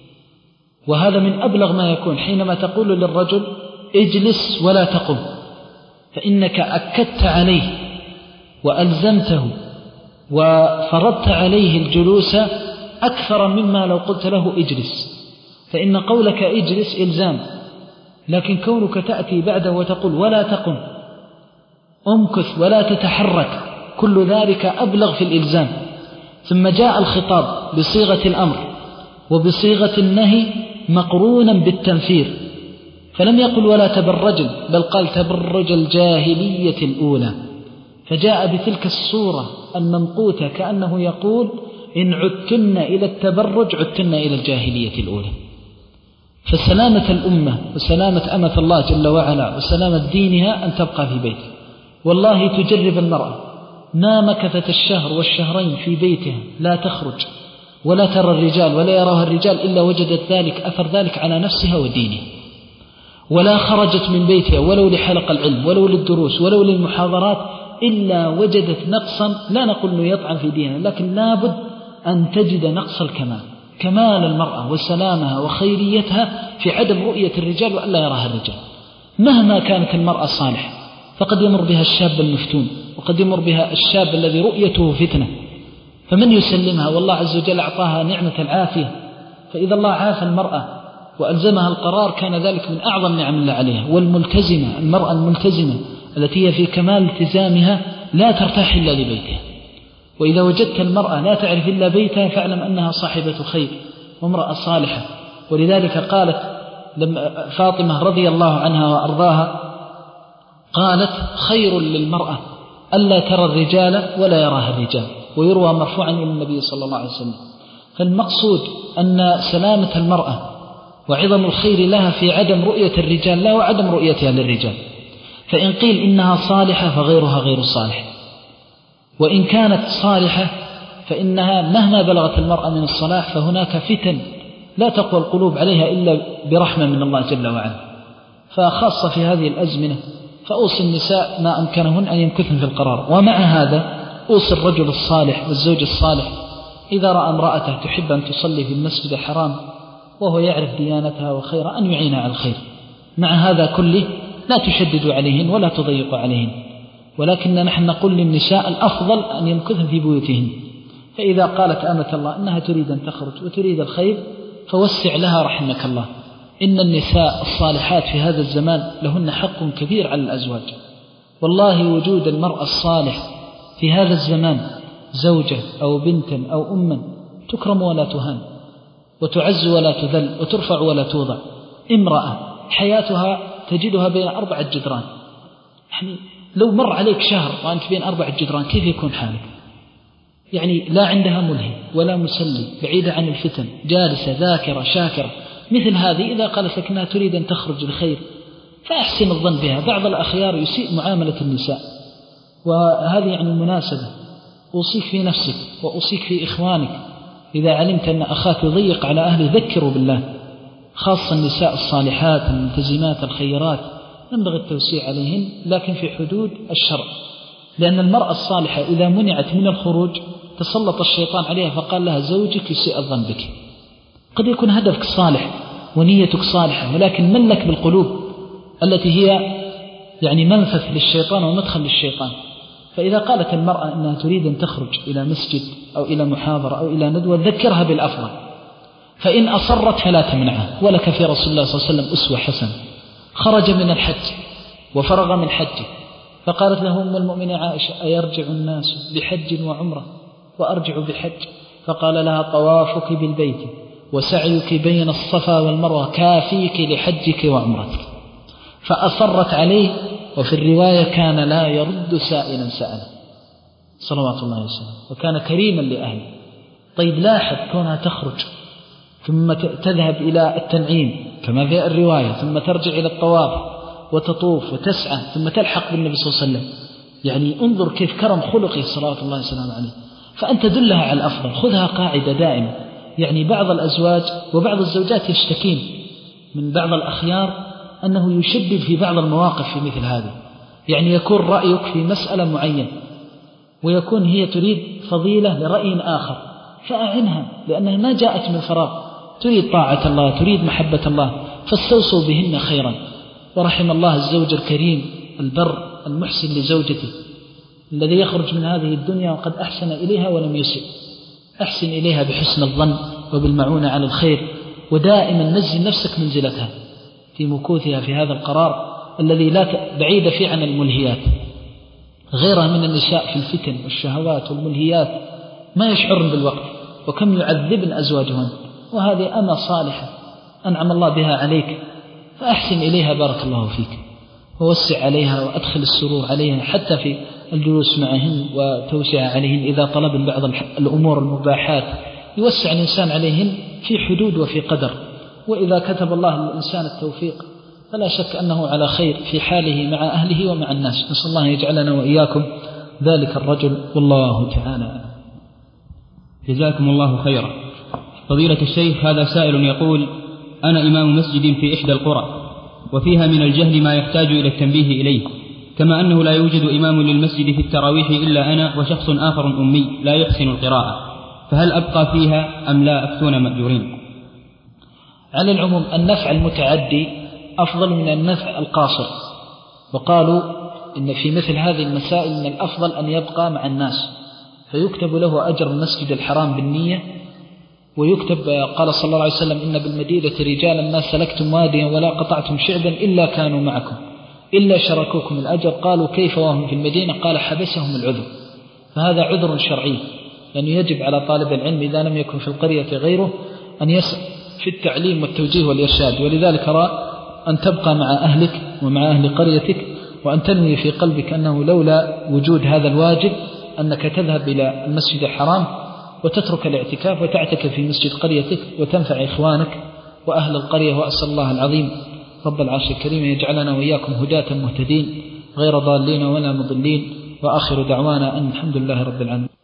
وهذا من أبلغ ما يكون حينما تقول للرجل اجلس ولا تقم، فإنك أكدت عليه وألزمته وفرضت عليه الجلوس أكثر مما لو قلت له اجلس، فإن قولك اجلس إلزام، لكن كونك تأتي بعده وتقول ولا تقم امكث ولا تتحرك، كل ذلك أبلغ في الإلزام. ثم جاء الخطاب بصيغة الأمر وبصيغة النهي مقرونا بالتنفير، فلم يقل ولا تبرجن، بل قال تبرج الجاهلية الأولى، فجاء بتلك الصورة الممقوتة كأنه يقول إن عدتن إلى التبرج عدتن إلى الجاهلية الأولى. فسلامة الأمة وسلامة أمة الله جل وعلا وسلامة دينها أن تبقى في بيت. والله تجرب المرأة ما مكثت الشهر والشهرين في بيتها لا تخرج ولا ترى الرجال ولا يراها الرجال إلا وجدت ذلك أثر ذلك على نفسها ودينها، ولا خرجت من بيتها ولو لحلق العلم ولو للدروس ولو للمحاضرات إلا وجدت نقصا، لا نقول أنه يطعن في دينها، لكن لابد أن تجد نقص الكمال، كمال المرأة وسلامها وخيريتها في عدم رؤية الرجال وألا يراها الرجال. مهما كانت المرأة صالحة فقد يمر بها الشاب المفتون، وقد يمر بها الشاب الذي رؤيته فتنة، فمن يسلمها؟ والله عز وجل أعطاها نعمة العافية، فإذا الله عافى المرأة وألزمها القرار كان ذلك من أعظم نعم الله عليها. والملتزمة، المرأة الملتزمة التي هي في كمال التزامها لا ترتاح إلا لبيتها، وإذا وجدت المرأة لا تعرف إلا بيتها فاعلم أنها صاحبة خير وامرأة صالحة. ولذلك قالت لما فاطمة رضي الله عنها وأرضاها قالت خير للمرأة ألا ترى الرجال ولا يراها الرجال، ويروى مرفوعا إلى النبي صلى الله عليه وسلم. فالمقصود أن سلامة المرأة وعظم الخير لها في عدم رؤية الرجال لا وعدم رؤيتها للرجال. فإن قيل إنها صالحة فغيرها غير صالح، وإن كانت صالحة فإنها مهما بلغت المرأة من الصلاح فهناك فتن لا تقوى القلوب عليها إلا برحمة من الله جل وعلا. فخاصة في هذه الأزمنة فأوصي النساء ما أمكنهن أن يمكثن في القرار. ومع هذا أوصي الرجل الصالح والزوج الصالح إذا رأى امرأته تحب أن تصلي في المسجد الحرام وهو يعرف ديانتها وخيرها أن يعينها على الخير. مع هذا كله لا تشددوا عليهن ولا تضيقوا عليهن، ولكن نحن نقول للنساء الأفضل أن يمكثن في بيوتهن. فإذا قالت أمة الله أنها تريد أن تخرج وتريد الخير فوسع لها رحمك الله. إن النساء الصالحات في هذا الزمان لهن حق كبير على الأزواج. والله وجود المرأة الصالح في هذا الزمان زوجة أو بنتا أو أما تكرم ولا تهان، وتعز ولا تذل، وترفع ولا توضع. امرأة حياتها تجدها بين أربعة جدران، يعني لو مر عليك شهر وأنت بين أربعة جدران كيف يكون حالك؟ يعني لا عندها ملهي ولا مسلي، بعيدة عن الفتن، جالسة ذاكرة شاكرة. مثل هذه إذا قالت لك أنها تريد أن تخرج لخير فأحسن الظن بها. بعض الأخيار يسيء معاملة النساء، وهذه يعني مناسبة. أوصيك في نفسك وأوصيك في إخوانك، إذا علمت أن أخاك يضيق على أهله ذكروا بالله، خاصة النساء الصالحات الملتزمات الخيرات ينبغي التوسيع عليهن لكن في حدود الشرع. لأن المرأة الصالحة إذا منعت من الخروج تسلط الشيطان عليها فقال لها زوجك يسيء الظن بك. قد يكون هدفك صالح ونيتك صالحة، ولكن ملك بالقلوب التي هي يعني منفذ للشيطان ومدخل للشيطان. فإذا قالت المرأة أنها تريد أن تخرج إلى مسجد أو إلى محاضرة أو إلى ندوة ذكرها بالأفضل، فإن أصرت فلا تمنعها. ولك في رسول الله صلى الله عليه وسلم أسوة حسنة، خرج من الحج وفرغ من حجه فقالت له أم المؤمنين عائشة أيرجع الناس بحج وعمرة وأرجع بحج؟ فقال لها طوافك بالبيت وسعيك بين الصفا والمروة كافيك لحجك وعمرتك. فأصرت عليه، وفي الرواية كان لا يرد سائلا سأله صلوات الله وسلم، وكان كريما لأهله. طيب لاحظ كونها تخرج ثم تذهب إلى التنعيم كما في الرواية، ثم ترجع إلى الطواف وتطوف وتسعى ثم تلحق بالنبي صلى الله عليه وسلم. يعني انظر كيف كرم خلقه صلوات الله وسلم عليه. فأنت دلها على الأفضل، خذها قاعدة دائمة. يعني بعض الأزواج وبعض الزوجات يشتكين من بعض الأخيار أنه يشدد في بعض المواقف في مثل هذه. يعني يكون رأيك في مسألة معينة ويكون هي تريد فضيلة لرأي آخر فأعنها، لأنها ما جاءت من فراغ، تريد طاعة الله، تريد محبة الله، فاستوصوا بهن خيرا. ورحم الله الزوج الكريم البر المحسن لزوجته الذي يخرج من هذه الدنيا وقد أحسن إليها ولم يسئ. أحسن إليها بحسن الظن وبالمعونة على الخير، ودائما نزل نفسك منزلتها في مكوثها في هذا القرار الذي لا بعيد فيه عن الملهيات. غيرها من النساء في الفتن والشهوات والملهيات ما يشعرن بالوقت، وكم يعذبن أزواجهن، وهذه أمة صالحة أنعم الله بها عليك، فأحسن إليها بارك الله فيك، ووسع عليها وأدخل السرور عليها حتى في الجلوس معهن وتوسع عليهن. إذا طلبن بعض الأمور المباحات يوسع الإنسان عليهن في حدود وفي قدر، وإذا كتب الله للإنسان التوفيق فلا شك أنه على خير في حاله مع أهله ومع الناس. نسأل الله يجعلنا وإياكم ذلك الرجل، والله تعالى. جزاكم الله خيرا. فضيلة الشيخ، هذا سائل يقول: أنا إمام مسجد في إحدى القرى، وفيها من الجهل ما يحتاج إلى التنبيه إليه، كما أنه لا يوجد إمام للمسجد في التراويح إلا أنا وشخص آخر أمي لا يحسن القراءة، فهل أبقى فيها أم لا أفتون مأجورين؟ على العموم النفع المتعدي أفضل من النفع القاصر، وقالوا إن في مثل هذه المسائل من الأفضل أن يبقى مع الناس فيكتب له أجر المسجد الحرام بالنية، ويكتب قال صلى الله عليه وسلم: إن بالمدينة رجالا ما سلكتم واديا ولا قطعتم شعبا إلا كانوا معكم إلا شركوكم الأجر. قالوا: كيف وهم في المدينة؟ قال: حبسهم العذر. فهذا عذر شرعي، لأنه يجب على طالب العلم إذا لم يكن في القرية غيره أن يسعى في التعليم والتوجيه والإرشاد. ولذلك رأى أن تبقى مع أهلك ومع أهل قريتك، وأن تنوي في قلبك أنه لولا وجود هذا الواجب أنك تذهب إلى المسجد الحرام وتترك الاعتكاف وتعتكف في مسجد قريتك وتنفع إخوانك وأهل القرية. وأسأل الله العظيم رب العرش الكريم يجعلنا وإياكم هداة مهتدين غير ضالين ولا مضلين، وآخر دعوانا أن الحمد لله رب العالمين.